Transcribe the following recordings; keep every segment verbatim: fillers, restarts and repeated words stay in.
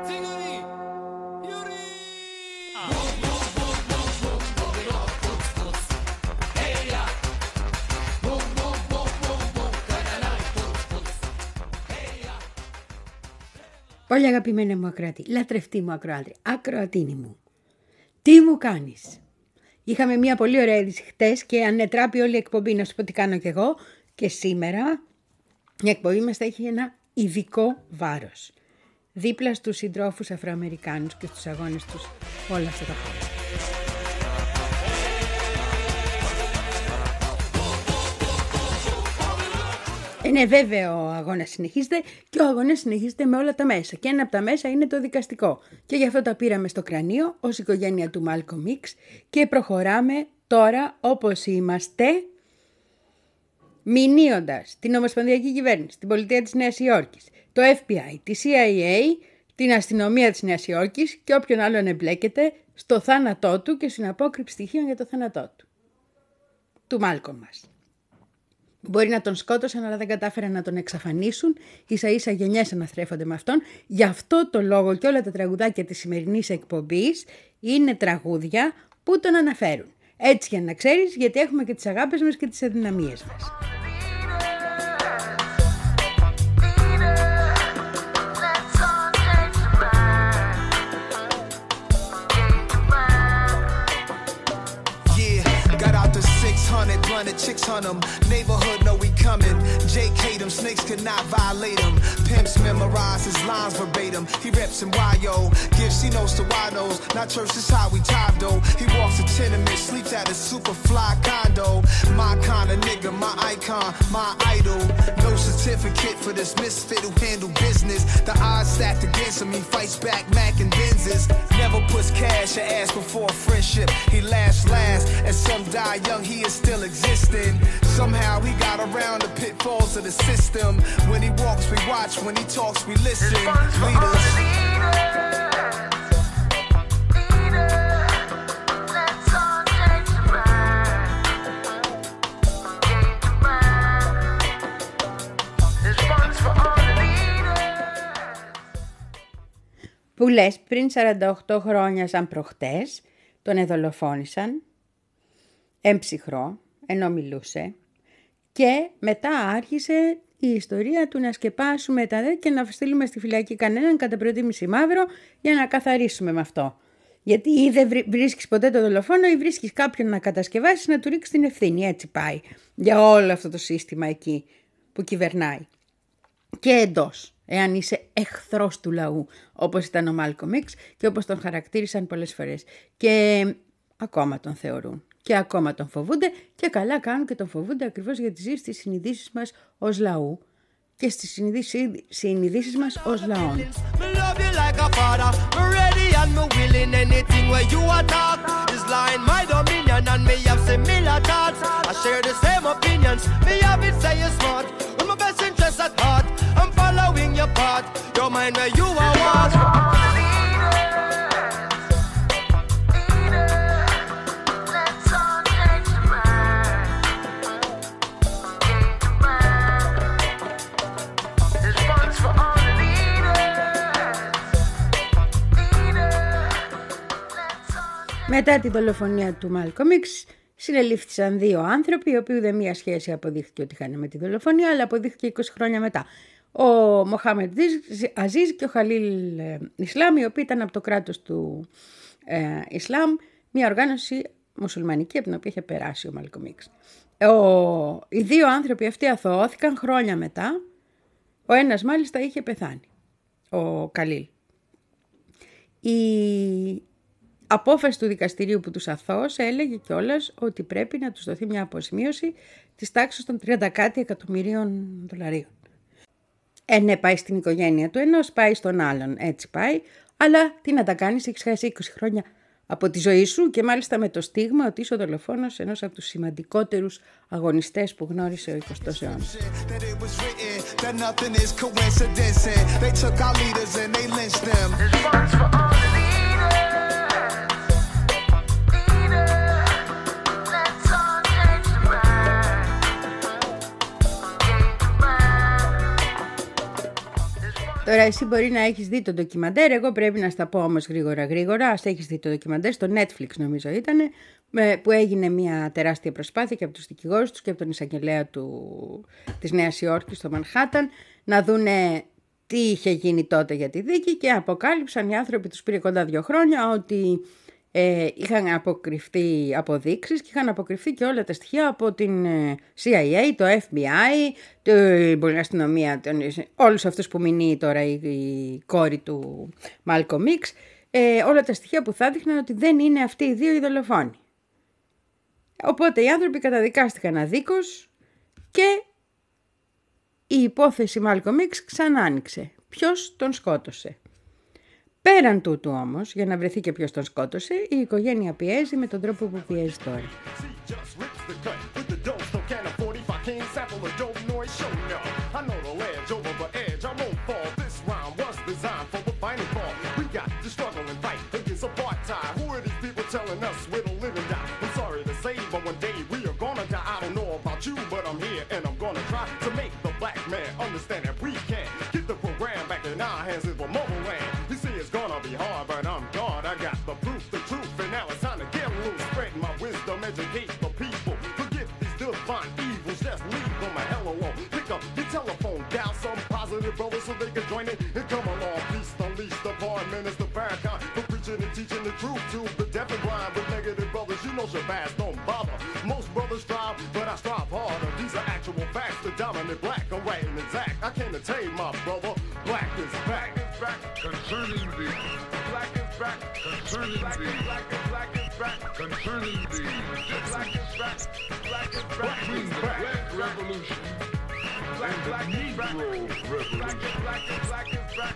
Πολύ αγαπημένη μου ακροατή, λατρευτή μου ακροάτρια, ακροατίνη μου. Τι μου κάνεις? Είχαμε μια πολύ ωραία είδηση χτες και ανετράπη όλη η εκπομπή, να σου πω τι κάνω κι εγώ. Και σήμερα η εκπομπή μας θα έχει ένα ειδικό βάρος. Δίπλα στους συντρόφους Αφροαμερικάνους και στους αγώνες τους όλα αυτά τα χρόνια. Είναι βέβαιο ο αγώνας συνεχίζεται και ο αγώνας συνεχίζεται με όλα τα μέσα. Και ένα από τα μέσα είναι το δικαστικό. Και γι' αυτό τα πήραμε στο κρανίο ως οικογένεια του Malcolm X και προχωράμε τώρα όπως είμαστε, μηνύοντας την Ομοσπονδιακή Κυβέρνηση, την Πολιτεία της Νέας Υόρκης, το Εφ Μπι Άι, τη Σι Άι Έι, την Αστυνομία της Νέας Υόρκης και όποιον άλλον εμπλέκεται στο θάνατό του και στην απόκρυψη στοιχείων για το θάνατό του. Του Malcolm μας. Μπορεί να τον σκότωσαν, αλλά δεν κατάφεραν να τον εξαφανίσουν. Ίσα ίσα γενιές αναθρέφονται με αυτόν. Γι' αυτό το λόγο και όλα τα τραγουδάκια της σημερινής εκπομπής είναι τραγούδια που τον αναφέρουν. Έτσι για να ξέρεις, γιατί έχουμε και τις αγάπες μας και τις αδυναμίες μας. Blunted chicks on them, neighborhood know we coming. Jake hate them, snakes could not violate him. Pimps memorize his lines verbatim. He reps in Y O, gives C notes to Y-Nos. Not church, this how we top though. He walks a tenement, sleeps at a super fly condo. My kind of nigga, my icon, my idol. No certificate for this misfit who handle business. The odds stacked against him, he fights back, Mac and Benzes. Never puts cash or ass before a friendship. He laughs last, and some die young, he is still existing. Somehow he got around the pitfalls of the system. When he walks, we watch. When he talks, we listen. Leaders. Που λες, πριν σαράντα οκτώ χρόνια σαν προχτές, τον εδολοφόνησαν, έμψυχρό, ενώ μιλούσε, και μετά άρχισε η ιστορία του να σκεπάσουμε τα δε και να στείλουμε στη φυλακή κανέναν, κατά προτίμηση μαύρο, για να καθαρίσουμε με αυτό. Γιατί ή δεν βρίσκεις ποτέ το δολοφόνο ή βρίσκεις κάποιον να κατασκευάσεις, να του ρίξεις την ευθύνη. Έτσι πάει για όλο αυτό το σύστημα εκεί που κυβερνάει. Και εντός, εάν είσαι εχθρός του λαού, όπως ήταν ο Malcolm X και όπως τον χαρακτήρισαν πολλές φορές. Και ακόμα τον θεωρούν. Και ακόμα τον φοβούνται και καλά κάνουν και τον φοβούνται ακριβώς γιατί ζει στις συνειδήσεις μας ως λαού και στις συνειδήσεις μας ως λαών. Μετά τη δολοφονία του Malcolm X συνελήφθησαν δύο άνθρωποι, οι οποίοι ούτε μία σχέση αποδείχθηκε ότι είχαν με τη δολοφονία, αλλά αποδείχθηκε είκοσι χρόνια μετά. Ο Μοχάμεντ Αζίζ και ο Χαλίλ Ισλάμ, οι οποίοι ήταν από το κράτος του ε, Ισλάμ, μια οργάνωση μουσουλμανική από την οποία είχε περάσει ο Malcolm X. Ο, οι δύο άνθρωποι αυτοί αθωώθηκαν χρόνια μετά, ο ένας μάλιστα είχε πεθάνει, ο Καλίλ. Η απόφαση του δικαστηρίου που τους αθώωσε έλεγε κιόλας ότι πρέπει να τους δοθεί μια αποσημείωση της τάξης των τριάντα κάτι εκατομμυρίων δολαρίων. Ε, ναι, πάει στην οικογένεια του ενός, πάει στον άλλον, έτσι πάει, αλλά τι να τα κάνεις, έχεις χάσει είκοσι χρόνια από τη ζωή σου και μάλιστα με το στίγμα ότι είσαι ο δολοφόνος ενός από τους σημαντικότερους αγωνιστές που γνώρισε ο εικοστός αιώνας. Το Τώρα εσύ μπορεί να έχεις δει το ντοκιμαντέρ, εγώ πρέπει να στα πω όμως γρήγορα γρήγορα. Ας έχεις δει το ντοκιμαντέρ, στο Netflix νομίζω ήταν, που έγινε μια τεράστια προσπάθεια και από τους δικηγόρους τους και από τον εισαγγελέα του, της Νέας Υόρκης στο Μανχάταν να δούνε τι είχε γίνει τότε για τη δίκη και αποκάλυψαν οι άνθρωποι, τους πήρε κοντά δύο χρόνια, ότι ε, είχαν αποκρυφθεί αποδείξεις και είχαν αποκρυφθεί και όλα τα στοιχεία από την σι άι έι, το εφ μπι άι, την αστυνομία, τον, όλους αυτούς που μείνει τώρα η, η κόρη του Μάλκομ X, ε, όλα τα στοιχεία που θα δείχναν ότι δεν είναι αυτοί οι δύο οι δολοφόνοι. Οπότε οι άνθρωποι καταδικάστηκαν αδίκως και η υπόθεση Μάλκομ X ξανά άνοιξε. Ποιος τον σκότωσε? Πέραν τούτου όμως, για να βρεθεί και ποιος τον σκότωσε, η οικογένεια πιέζει με τον τρόπο που πιέζει τώρα. Understand that we can get the program back in our hands as we're motherland. You see, it's gonna be hard, but I'm God. I got the proof, the truth, and now it's time to get loose. Spread my wisdom, educate the people. Forget these divine evils, just leave them a hell alone. Pick up your telephone, dial some positive brothers so they can join it and come along. Peace, unleash the bar, Minister Farrakhan for preaching and teaching the truth to the deaf and blind. With negative brothers, you know Shabazz don't bother. Most brothers strive, but I strive harder. These are actual facts, the dominant black, I'm right and exact. I came to tell you, my brother, black is back. Back concerning the black is back concerning the black is black is back concerning the black is back black is back between the black revolution and the Negro revolution. Black is black is black is back.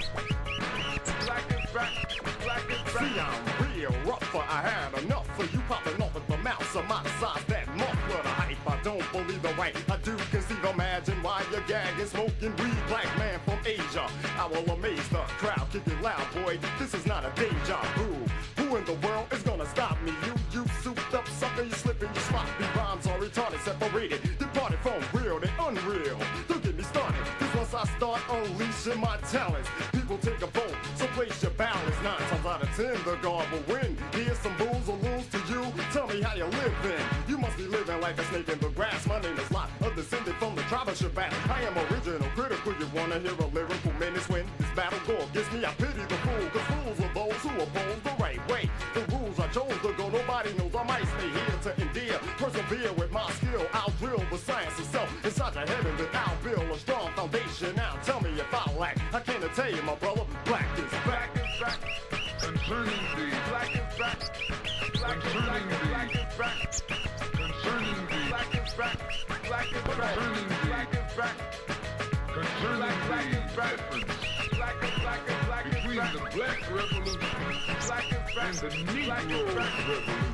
Black is back. Black is back. See, I'm real rough, for I had enough for you popping off at the mouth of my size that muffler the hype. I don't believe the right. I do conceive, imagine why you're gagging, smoking weed, black man from Asia. I will amaze the crowd, kick it loud, boy. This is not a deja vu. Who in the world is gonna stop me? You, you souped up sucker, you slipping, you sloppy rhymes are retarded, separated, departed from real to unreal. Don't get me started, cause once I start unleashing my talents, people take a vote, so place your balance. Nine times out of ten, the God will win. Here's some bulls or lose to you. Tell me how you live then. You must be living like a snake in the grass. My name is Lot, a descendant from the tribe of Shabazz. I am original, critical. You wanna hear a lyrical menace when this battle go against me? I pity the fool, cause fools are those who oppose the right way. The rules I chose to go, nobody knows I might stay here to endear. Persevere with my skill, I'll drill the science itself inside your head and then I'll build a strong foundation. Now tell me if I lack, I can't tell you, my brother, black is back. Back concerning the black is back. Black is black is black is back. Concerning the black is back. Black is back. Concerning the black is back. Concerning the difference black is black is black is between the black revolution and the Negro revolution.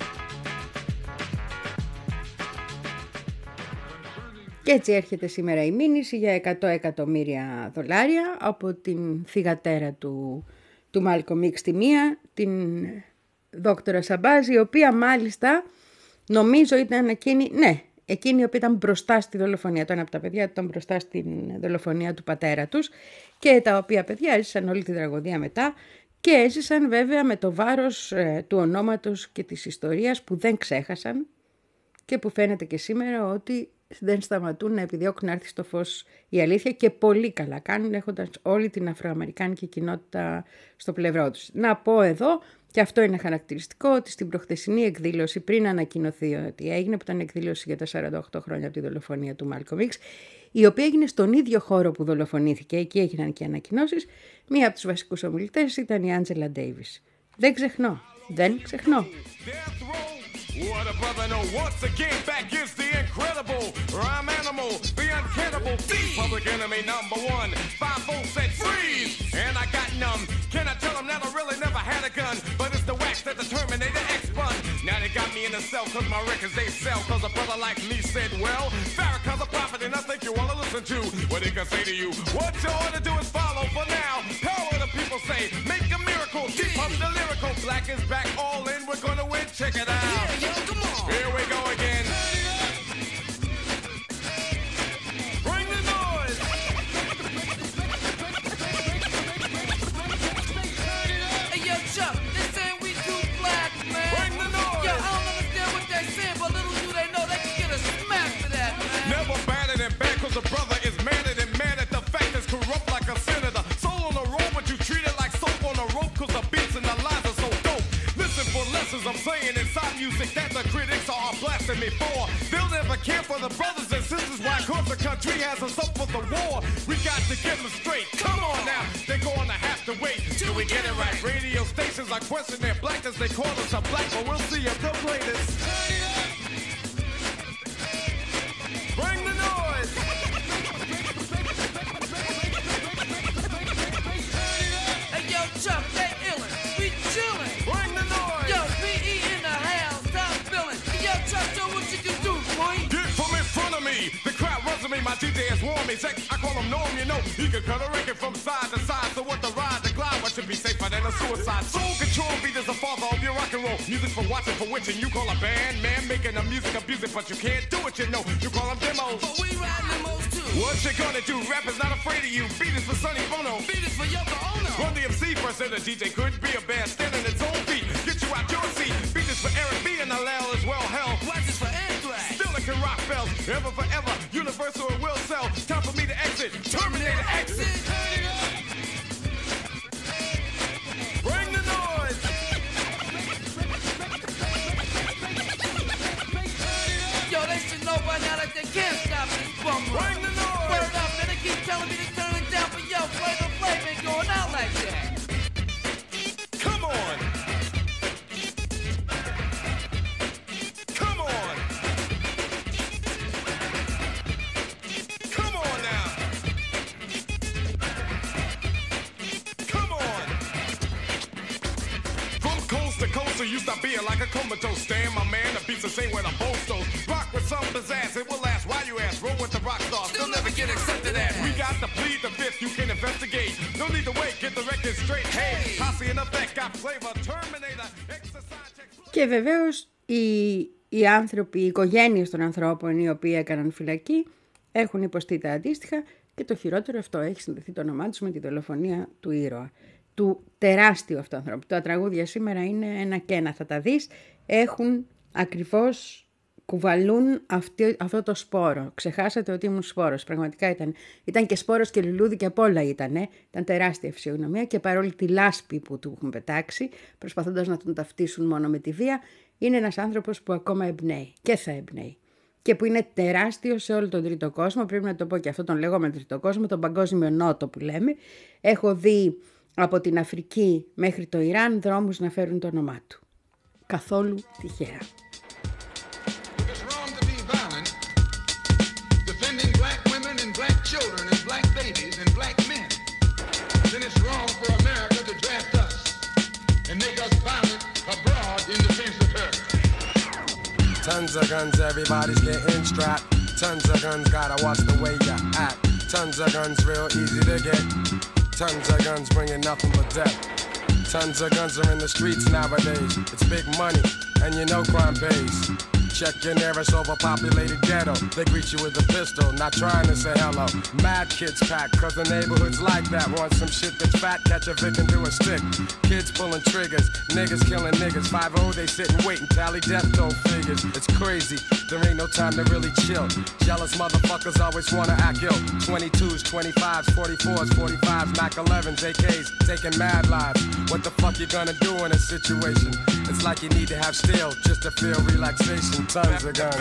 Και έτσι έρχεται σήμερα η μήνυση για εκατό εκατομμύρια δολάρια από την θυγατέρα του, του Μάλκομ X στη μία, την δόκτωρα Σαμπάζ, η οποία μάλιστα νομίζω ήταν εκείνη, ναι, εκείνη η οποία ήταν μπροστά στη δολοφονία. Το ένα από τα παιδιά ήταν μπροστά στην δολοφονία του πατέρα τους και τα οποία παιδιά έζησαν όλη τη τραγωδία μετά και έζησαν βέβαια με το βάρος ε, του ονόματος και της ιστορίας που δεν ξέχασαν και που φαίνεται και σήμερα ότι δεν σταματούν να επιδιώκουν να έρθει στο φως η αλήθεια και πολύ καλά κάνουν έχοντας όλη την αφροαμερικάνικη κοινότητα στο πλευρό τους. Να πω εδώ, και αυτό είναι χαρακτηριστικό, ότι στην προχθεσινή εκδήλωση πριν ανακοινωθεί ότι έγινε, που ήταν εκδήλωση για τα σαράντα οκτώ χρόνια από τη δολοφονία του Μάλκομ X, η οποία έγινε στον ίδιο χώρο που δολοφονήθηκε, εκεί έγιναν και ανακοινώσεις, μία από τους βασικούς ομιλητές ήταν η Άντζελα Ντέιβις. Δεν ξεχνώ, δεν ξεχνώ. What a brother know. Once again, back is the incredible rhyme animal, the uncannibal thief, public enemy number one. Five volts said freeze, and I got numb. Can I tell them that I really never had a gun? But it's the wax that the Terminator X-Bun. Now they got me in the cell cause my records they sell. Cause a brother like me said, well, Farrakhan's a prophet and I think you wanna listen to what he can say to you. What you ought to do is follow for now. Power the people say, make a miracle, keep up the lyrical. Black is back, all in, we're gonna win, check it out. Yeah, yo, come on. Here we go again. Bring the noise. blasting me for. They'll never care for the brothers and sisters. Why? Cause the country has us up for the war. We got to get them straight. Come on now, they're gonna have to wait till we get it right. Radio stations are questioning their blackness. They call us a black, but we'll see if they'll play this. Bring the noise. Hey yo, Chuck, they illin', we chillin'. Bring the noise. Yo, P E in the house, top billin'. Hey yo, Chuck, show what you can do, boy. Get from in front of me. The crowd runs to me. My D J is warm me. Sex, I call him Norm. You know he can cut a record from side to side. So what the ride, the glide, what should be safer than a suicide? Soul control beat is the father of your rock and roll. Music for watching, for witching. You call a band, man, making the music abusive, but you can't do it. You know you call them demos. But we ride demos too. What you gonna do? Rap is not afraid of you. Beat is for Sonny Bono. Beat is for Yoko Ono. Run D M C first, and the D J could be a band standing its own feet. Get you out your seat. Beat is for Eric B and L L as well. Hell, Watch is for Anthrax. still it can rock bells. Ever forever, universal it will sell. Time for me to exit. Terminator exit. Bring the noise. Yo, they should know by now that they can't stop this bum run. Bring the noise. Word up, man, they keep telling me to turn it down, but yo, Flavor Flav ain't going out like that. Come on. Come on. Come on now. Come on. From coast to coast, so you stop being like a comatose. Stand, my man, the beats the same where the boat goes. Rock with some pizzazz, it will last. Why you ask? Roll with the rock stars, they'll never get accepted as. We got to plead the fifth, you can investigate. No need to wait, get the record straight. Hey, posse in effect, got flavor, Terminator, exercise checks. Και βεβαίως οι, οι άνθρωποι, οι οικογένειες των ανθρώπων οι οποίοι έκαναν φυλακή έχουν υποστεί τα αντίστοιχα και το χειρότερο αυτό έχει συνδεθεί το όνομά τους με τη δολοφονία του ήρωα. Του τεράστιου αυτού ανθρώπου. Τα τραγούδια σήμερα είναι ένα και ένα, θα τα δεις. Έχουν ακριβώς, κουβαλούν αυτή, αυτό το σπόρο. Ξεχάσατε ότι ήμουν σπόρος. Πραγματικά ήταν, ήταν και σπόρος και λουλούδι και απ' όλα ήτανε. Ήταν τεράστια φυσιογνωμία και παρόλη τη λάσπη που του έχουν πετάξει, προσπαθώντας να τον ταυτίσουν μόνο με τη βία, είναι ένας άνθρωπος που ακόμα εμπνέει και θα εμπνέει. Και που είναι τεράστιο σε όλο τον τρίτο κόσμο. Πρέπει να το πω και αυτό, τον λεγόμενο τρίτο κόσμο, τον παγκόσμιο νότο που λέμε. Έχω δει από την Αφρική μέχρι το Ιράν δρόμους να φέρουν το όνομά του. Καθόλου τυχαία. It's wrong to be violent, defending black women and black children and black babies and black men. Then it's wrong for America to draft us and make us violent abroad in defense of her. Tons of guns, everybody's getting strapped. Tons of guns, gotta watch the way you act. Tons of guns, real easy to get. Tons of guns bringing nothing but death. Tons of guns are in the streets nowadays. It's big money, and you know crime pays. Check your nearest overpopulated ghetto. They greet you with a pistol, not trying to say hello. Mad kids pack, cause the neighborhood's like that. Want some shit that's fat, catch a victim to a stick. Kids pulling triggers, niggas killing niggas. five oh, they sit and wait and tally death toll figures. It's crazy, there ain't no time to really chill. Jealous motherfuckers always wanna act ill. twenty-twos, twenty-fives, forty-fours, forty-fives, Mac elevens, A Ks, taking mad lives. What the fuck you gonna do in a situation? It's like you need to have steel just to feel relaxation. Tons of guns.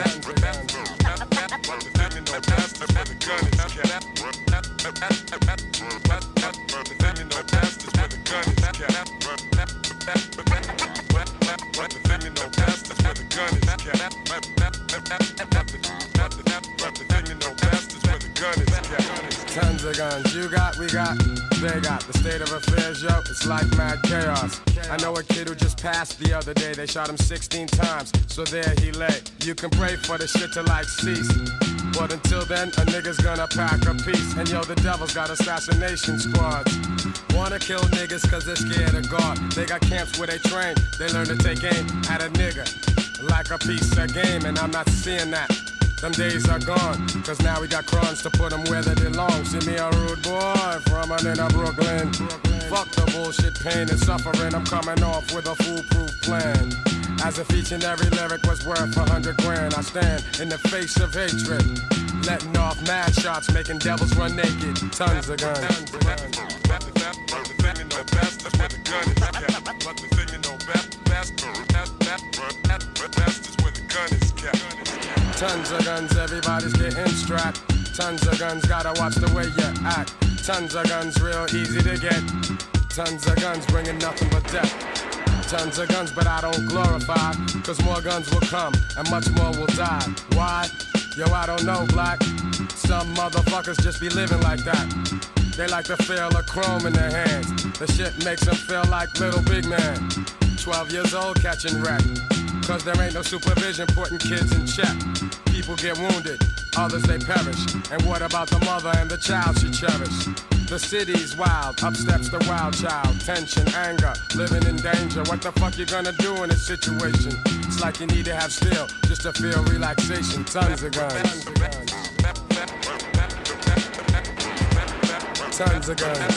Tons of guns, you got, we got, they got. The state of affairs, yo, it's like mad chaos. I know a kid who just passed the other day. They shot him sixteen times, so there he lay. You can pray for the shit to like cease, but until then, a nigga's gonna pack a piece. And yo, the devil's got assassination squads. Wanna kill niggas cause they're scared of God. They got camps where they train, they learn to take aim at a nigga like a piece of game. And I'm not seeing that. Them days are gone, cause now we got crowns to put them where they belong. See me a rude boy from an inner Brooklyn. Brooklyn. Fuck the bullshit, pain and suffering. I'm coming off with a foolproof plan. As if each and every lyric was worth a hundred grand. I stand in the face of hatred, letting off mad shots, making devils run naked. Tons of guns. Tons of guns. But the thing you know best is where the gun is kept. But the thing you know best, best, best, best, best is where the gun is kept. Tons of guns, everybody's getting strapped. Tons of guns, gotta watch the way you act. Tons of guns, real easy to get. Tons of guns, bringing nothing but death. Tons of guns, but I don't glorify. Cause more guns will come, and much more will die. Why? Yo, I don't know, black. Some motherfuckers just be living like that. They like to feel a chrome in their hands. The shit makes them feel like little big man. Twelve years old catching wreck. Cause there ain't no supervision putting kids in check. People get wounded, others they perish. And what about the mother and the child she cherished? The city's wild, up steps the wild child. Tension, anger, living in danger. What the fuck you gonna do in this situation? It's like you need to have steel just to feel relaxation. Tons of guns. Tons of guns.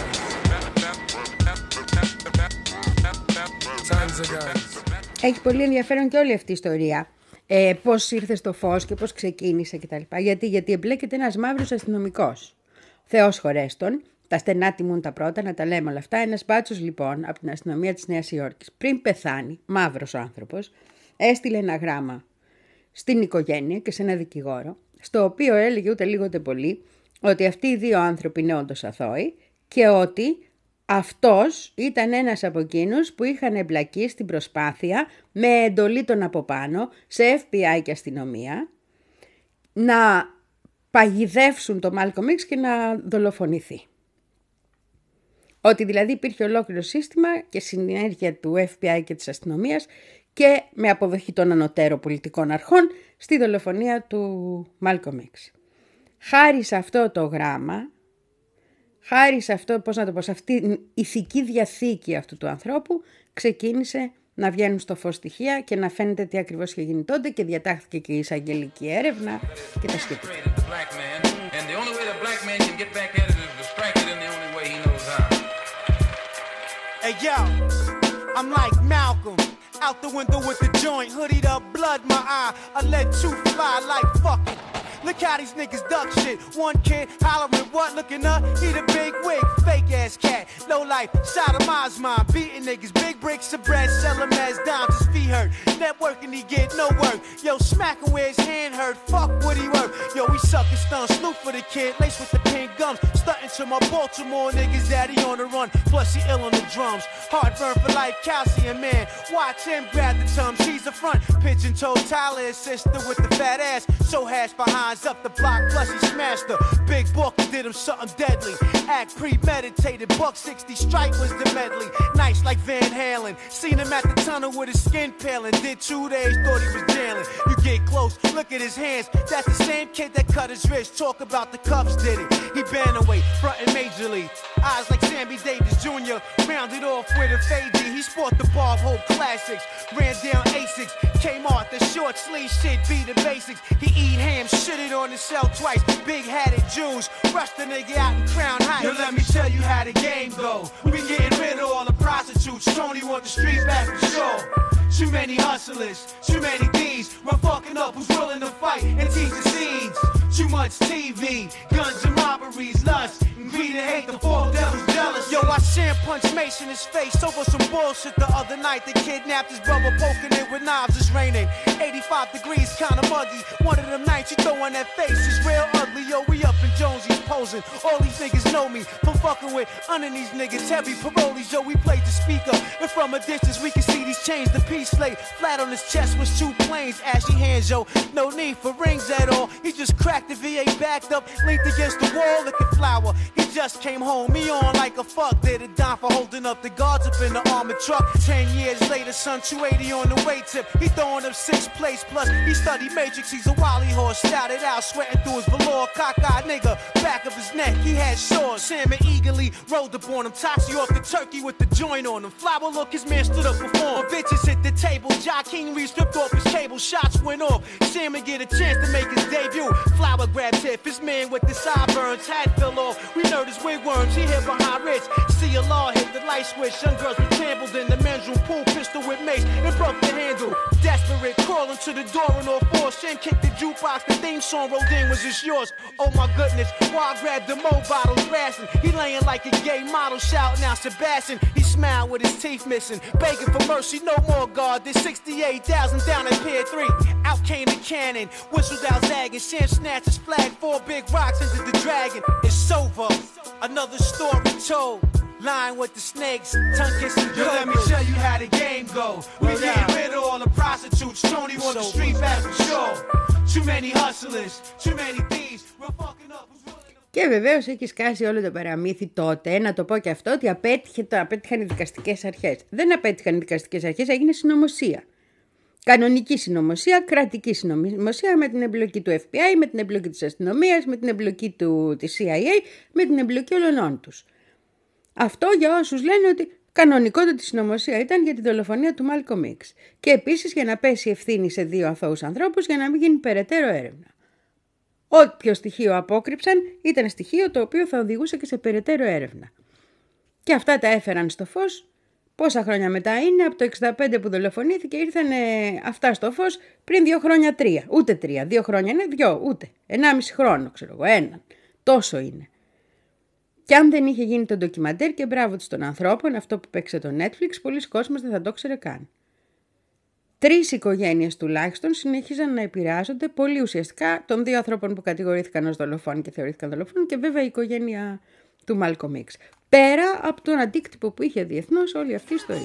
Tons of guns. Έχει πολύ ενδιαφέρον και όλη αυτή η ιστορία. Ε, πώς ήρθε στο φως και πώς ξεκίνησε κτλ. Γιατί, γιατί εμπλέκεται ένας μαύρος αστυνομικός. Θεός χωρέστον, τα στενά τιμούν τα πρώτα, να τα λέμε όλα αυτά. Ένας μπάτσος λοιπόν από την αστυνομία της Νέας Υόρκης, πριν πεθάνει, μαύρος ο άνθρωπος, έστειλε ένα γράμμα στην οικογένεια και σε ένα δικηγόρο, στο οποίο έλεγε ούτε λίγο ούτε πολύ ότι αυτοί οι δύο άνθρωποι είναι όντως αθώοι και ότι αυτός ήταν ένας από εκείνους που είχαν εμπλακεί στην προσπάθεια με εντολή των από πάνω σε εφ μπι άι και αστυνομία να παγιδεύσουν το Μάλκομ X και να δολοφονηθεί. Ότι δηλαδή υπήρχε ολόκληρο σύστημα και συνέργεια του εφ μπι άι και της αστυνομίας και με αποδοχή των ανωτέρων πολιτικών αρχών στη δολοφονία του Μάλκομ X. Χάρη σε αυτό το γράμμα, χάρη σε αυτό, πώς να το πω, σε αυτή την ηθική διαθήκη αυτού του ανθρώπου, ξεκίνησε να βγαίνουν στο φως στοιχεία και να φαίνεται τι ακριβώς είχε γίνει τότε και διατάχθηκε και η εισαγγελική έρευνα και τα σχετικά. Hey yo, I'm like Malcolm, out the window with the joint, hoodied up, blood in my eye, I let two fly like fuck it. Look how these niggas duck shit. One kid hollering what, looking up, he the big wig, fake ass cat. Low life, sodomized mine, beating niggas, big bricks of bread, sell them as dimes, his feet hurt. Networking, he get no work. Yo, smack him where his hand hurt, fuck what he worth. Yo, we suck and stun, snoop for the kid, laced with the pink gums. Stunting to my Baltimore niggas, daddy on the run, plus he ill on the drums. Heartburn for life, calcium man. Watch him grab the tums, he's the front. Pigeon-toed Tyler, his sister with the fat ass. So hash behind up the block, plus he smashed her. Big book did him something deadly. Act premeditated, buck sixty strike was the medley. Nice like Van Halen. Seen him at the tunnel with his skin peeling. Did two days, thought he was jailing. You get close, look at his hands. That's the same kid that cut his wrist. Talk about the cuffs, did it? He banned away, frontin' majorly. Eyes like Sammy Davis Junior Rounded off with a fade. He sport the Bob Hope classics. Ran down Asics. Kmart, the short sleeve shit be the basics. He eat ham, shit it on himself twice. Big hatted Jews. Rush the nigga out in Crown Heights. Yo, let me tell you how the game go. We getting rid of all the prostitutes. Tony want the street back for sure. Too many hustlers, too many D's. Run fucking up who's willing to fight and teach the seeds. Too much T V, guns and robberies, lust, and greed and hate, the four devils jealous. Yo, I sand punched Mace in his face over some bullshit the other night. They kidnapped his brother, poking it with knives. It's raining, eighty-five degrees, kinda muggy. One of them nights you throw on that face is real ugly. Yo, we up in Jonesy's posing. All these niggas know me from fucking with under these niggas. Heavy parolees, yo, we played the speaker. And from a distance we can see these chains. The peace slate flat on his chest was two planes. Ashy hands, yo, no need for rings at all. He just cracked the V A backed up, linked against the wall, looking flower. He just came home, me on like a fuck. Did a dime for holding up the guards up in the armored truck. Ten years later, son, two eighty on the weight tip. He throwing up sixth place, plus he studied Matrix. He's a Wally horse, shouted out, sweating through his velour. Cockeyed nigga, back of his neck, he had swords. Salmon eagerly rolled up on him, Toxie off the turkey with the joint on him. Flower look, his man stood up before him. Bitches hit the table, Jock King stripped off his cable, shots went off. Salmon get a chance to make his debut. Flower grabbed Tiff, his man with the sideburns, hat fell off. We know this wigworms, he hid behind Rich. See a law hit the light. light switch. Young girls were trampled in the men's room, pool pistol with mace and broke the handle. Desperate, crawling to the door on all fours. Shin kicked the jukebox, the theme song rolled in. Was this yours? Oh my goodness. Why I grabbed the mo bottles, rasping. He laying like a gay model, shouting out Sebastian. He smiled with his teeth missing, begging for mercy, no more God. There's sixty-eight thousand down at Pier three. Out came the cannon, whistles out zagging. Sam snatched his flag, four big rocks into the dragon. It's over, another story told. Lying with the snakes, tongue kissing. Yo, let me tell you how the game go. We getting rid of all the prostitutes. Tony on the street back for sure. Too many hustlers, too many thieves. We're fucking up. Και βεβαίως έχει σκάσει όλο το παραμύθι τότε, να το πω και αυτό, ότι απέτυχε, το απέτυχαν οι δικαστικές αρχές. Δεν απέτυχαν οι δικαστικές αρχές, έγινε συνωμοσία. Κανονική συνωμοσία, κρατική συνωμοσία με την εμπλοκή του Εφ Μπι Άι, με την εμπλοκή της αστυνομίας, με την εμπλοκή του, της Σι Άι Έι, με την εμπλοκή όλων τους. Αυτό για όσους λένε ότι κανονικότατη συνωμοσία ήταν για τη δολοφονία του Μάλκομ X. Και επίσης για να πέσει ευθύνη σε δύο αθώους ανθρώπους για να μην γίνει περαιτέρω έρευνα. Όποιο στοιχείο απόκρυψαν ήταν στοιχείο το οποίο θα οδηγούσε και σε περαιτέρω έρευνα. Και αυτά τα έφεραν στο φως. Πόσα χρόνια μετά είναι, από το εξήντα πέντε που δολοφονήθηκε, ήρθαν αυτά στο φως πριν δύο χρόνια, τρία. Ούτε τρία, δύο χρόνια είναι, δυο, ούτε. Ενάμιση χρόνο, ξέρω εγώ, έναν. Τόσο είναι. Και αν δεν είχε γίνει το ντοκιμαντέρ και μπράβο τους των ανθρώπων, αυτό που παίξε το Netflix, πολλοί κόσμος δεν θα το ξέρε καν. Τρεις οικογένειες τουλάχιστον συνέχιζαν να επηρεάζονται πολύ ουσιαστικά των δύο ανθρώπων που κατηγορήθηκαν ως δολοφόνοι και θεωρήθηκαν δολοφόνοι και βέβαια η οικογένεια του Μάλκομ X. Πέρα από τον αντίκτυπο που είχε διεθνώς όλη αυτή η ιστορία.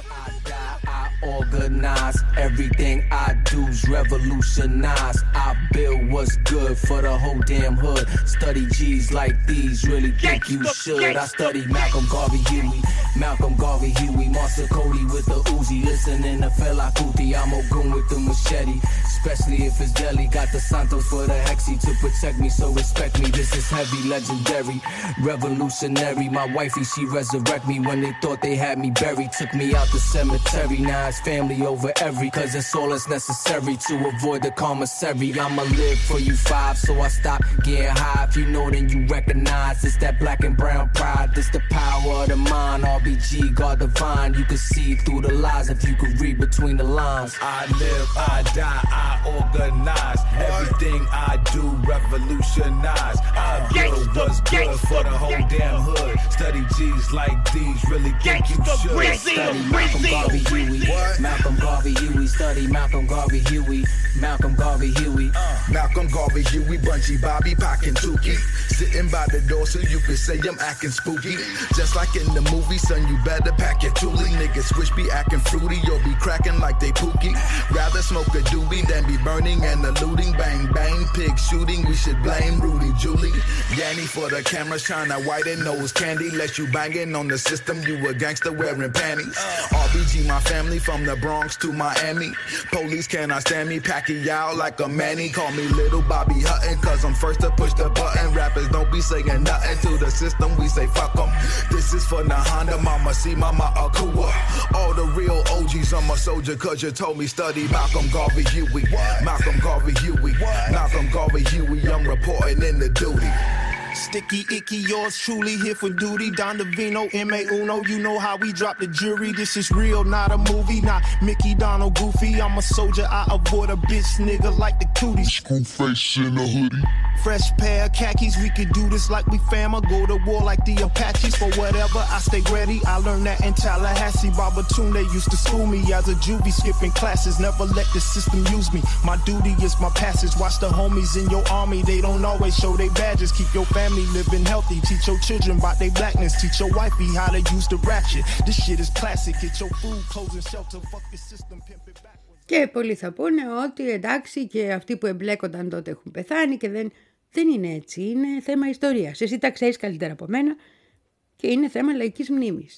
Organize everything I do's revolutionize. I build what's good for the whole damn hood. Study G's like these, really think you should. I study Malcolm Garvey Huey, Malcolm Garvey Huey, Marcel Cody with the Uzi, listening to Fela Kuti. I'm Ogun with the machete, especially if it's Delhi. Got the Santos for the Hexy to protect me, so respect me. This is heavy, legendary, revolutionary. My wifey, she resurrect me when they thought they had me buried. Took me out the cemetery, now it's family over every, cause it's all that's necessary to avoid the commissary. I'ma live for you five, so I stop getting high. If you know, then you recognize it's that black and brown pride. This the power of the mind, R B G, God divine. You can see through the lies if you could read between the lines. I live, I die, I organize. Everything I do revolutionize. I build what's good for the whole damn hood. Study G's like these, really think you should. Study Malcolm Garvey Huey, Malcolm Garvey Huey, study Malcolm Garvey Huey, Malcolm Garvey Huey. Uh, Malcolm Garvey Huey, Bunchy Bobby, Pac and Tukey. Sitting by the door so you can say I'm acting spooky. Just like in the movie, son, you better pack your toolie. Niggas switch be acting fruity, you'll be cracking like they pookie. Rather smoke a doobie than be burning and eluding. Bang, bang, pig shooting, we should blame Rudy Julie. Yanny for the camera, shine a white and nose candy. Let you banging on the system, you a gangster wearing panties. R B G, my family from the Bronx to Miami. Police cannot stand me, Pacquiao like a Manny. Call me Little Bobby Hutton, cause I'm first to push the button. Rappers don't be saying nothing to the system, we say fuck them. This is for the Honda, Mama C, Mama Akua. All the real O Gs, I'm a soldier, cause you told me study Malcolm Garvey Huey. Malcolm Garvey Huey, Malcolm Garvey Huey, I'm reporting in the duty. Sticky, icky, yours truly here for duty. Don Davino, M A Uno, you know how we drop the jury. This is real, not a movie, not Mickey, Donald, Goofy. I'm a soldier, I avoid a bitch nigga like the cooties. Screw face in a hoodie. Fresh pair of khakis, we could do this like we fam or go to war like the Apaches. For whatever, I stay ready. I learned that in Tallahassee. Babatunde, they used to school me as a juvie, skipping classes. Never let the system use me. My duty is my passage. Watch the homies in your army, they don't always show their badges. Keep your family living healthy. Teach your children about their blackness. Teach your wifey how to use the ratchet. This shit is classic. Get your food, clothes and shelter. Fuck the system, pimp it backwards. Και πολλοί θα πούνε ότι εντάξει και αυτοί που εμπλέκονταν τότε έχουν πεθάνει και δεν, δεν είναι έτσι. Είναι θέμα ιστορίας. Εσύ τα ξέρεις καλύτερα από μένα και είναι θέμα λαϊκής μνήμης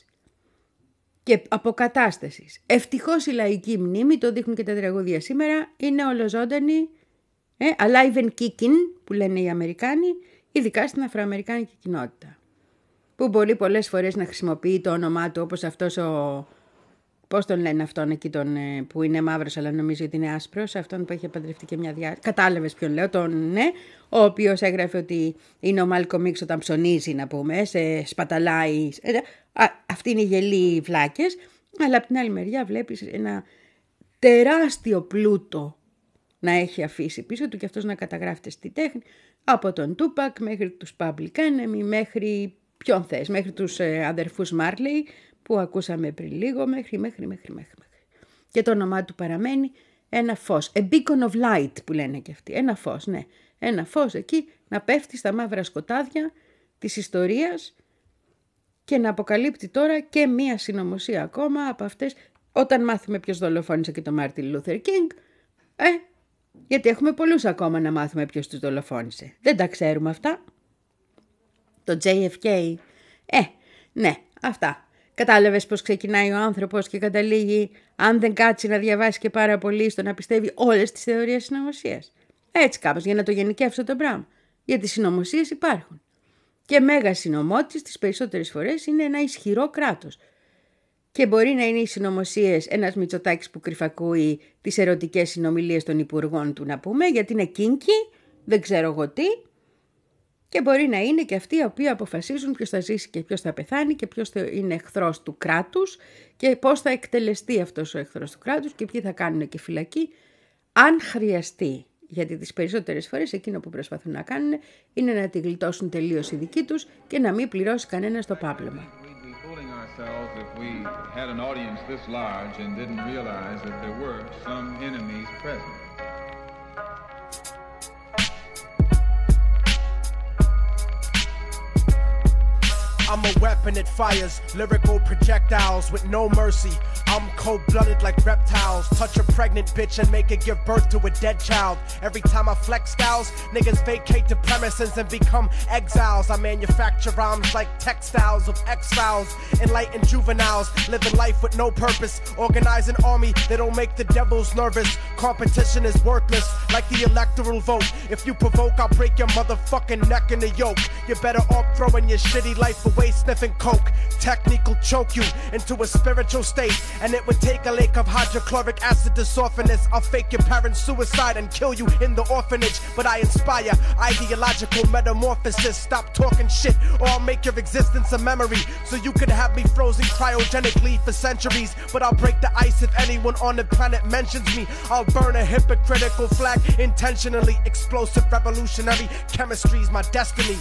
και αποκατάστασης. Ευτυχώς η λαϊκή μνήμη, το δείχνουν και τα τραγούδια σήμερα, είναι ολοζώντανη, ε, alive and kicking που λένε οι Αμερικάνοι, ειδικά στην αφροαμερικάνικη κοινότητα, που μπορεί πολλές φορές να χρησιμοποιεί το όνομά του όπως αυτός ο... Πώς τον λένε αυτόν εκεί τον, που είναι μαύρος αλλά νομίζω ότι είναι άσπρος, αυτόν που έχει παντρευτεί και μια διά... Κατάλαβες ποιον λέω, τον ναι, ο οποίος έγραφε ότι είναι ο Μάλκομ X όταν ψωνίζει να πούμε, σε σπαταλάει. Α, αυτοί είναι οι γελοί βλάκες, αλλά από την άλλη μεριά βλέπεις ένα τεράστιο πλούτο να έχει αφήσει πίσω του και αυτός να καταγράφεται στη τέχνη, από τον Τούπακ μέχρι τους Public Enemy, μέχρι ποιον θες, μέχρι τους ε, αδερφούς Μάρλεϊ που ακούσαμε πριν λίγο, μέχρι, μέχρι, μέχρι, μέχρι, μέχρι. Και το όνομά του παραμένει ένα φως, a beacon of light που λένε και αυτοί, ένα φως, ναι, ένα φως εκεί να πέφτει στα μαύρα σκοτάδια της ιστορίας και να αποκαλύπτει τώρα και μία συνωμοσία ακόμα από αυτές, όταν μάθουμε ποιος δολοφόνησε και τον Μάρτιν Λούθερ Κίνγκ, ε, γιατί έχουμε πολλούς ακόμα να μάθουμε ποιος τους δολοφόνησε. Δεν τα ξέρουμε αυτά. Το τζέι εφ κέι, ε, ναι, αυτά. Κατάλαβες πως ξεκινάει ο άνθρωπος και καταλήγει, αν δεν κάτσει να διαβάσει και πάρα πολύ, στο να πιστεύει όλες τις θεωρίες συνωμοσίας. Έτσι κάπως, για να το γενικεύσω το πράγμα. Γιατί συνωμοσίες υπάρχουν. Και μέγα συνωμότης τις περισσότερες φορές είναι ένα ισχυρό κράτος. Και μπορεί να είναι οι συνωμοσίες ένας Μητσοτάκης που κρυφακούει τις ερωτικές συνομιλίες των υπουργών του, να πούμε, γιατί είναι κίνκι, δεν ξέρω εγώ τι. Και μπορεί να είναι και αυτοί οι οποίοι αποφασίζουν ποιος θα ζήσει και ποιος θα πεθάνει και ποιος θα είναι εχθρός του κράτους και πώς θα εκτελεστεί αυτός ο εχθρός του κράτους και ποιοι θα κάνουν και φυλακή, αν χρειαστεί. Γιατί τις περισσότερες φορές εκείνο που προσπαθούν να κάνουν είναι να τη γλιτώσουν τελείως οι δικοί τους και να μην πληρώσει κανένα το πάπλωμα. If we had an audience this large and didn't realize that there were some enemies present. I'm a weapon that fires lyrical projectiles with no mercy. I'm cold-blooded like reptiles. Touch a pregnant bitch and make it give birth to a dead child. Every time I flex styles, niggas vacate the premises and become exiles. I manufacture rhymes like textiles of X-Files. Enlightened juveniles, living life with no purpose. Organize an army that'll make the devils nervous. Competition is worthless, like the electoral vote. If you provoke, I'll break your motherfucking neck in the yoke. You're better off throwing your shitty life away sniffing coke. Technique will choke you into a spiritual state. And it would take a lake of hydrochloric acid to soften this. I'll fake your parents' suicide and kill you in the orphanage. But I inspire ideological metamorphosis. Stop talking shit or I'll make your existence a memory. So you can have me frozen cryogenically for centuries. But I'll break the ice if anyone on the planet mentions me. I'll burn a hypocritical flag intentionally. Explosive revolutionary chemistry's my destiny.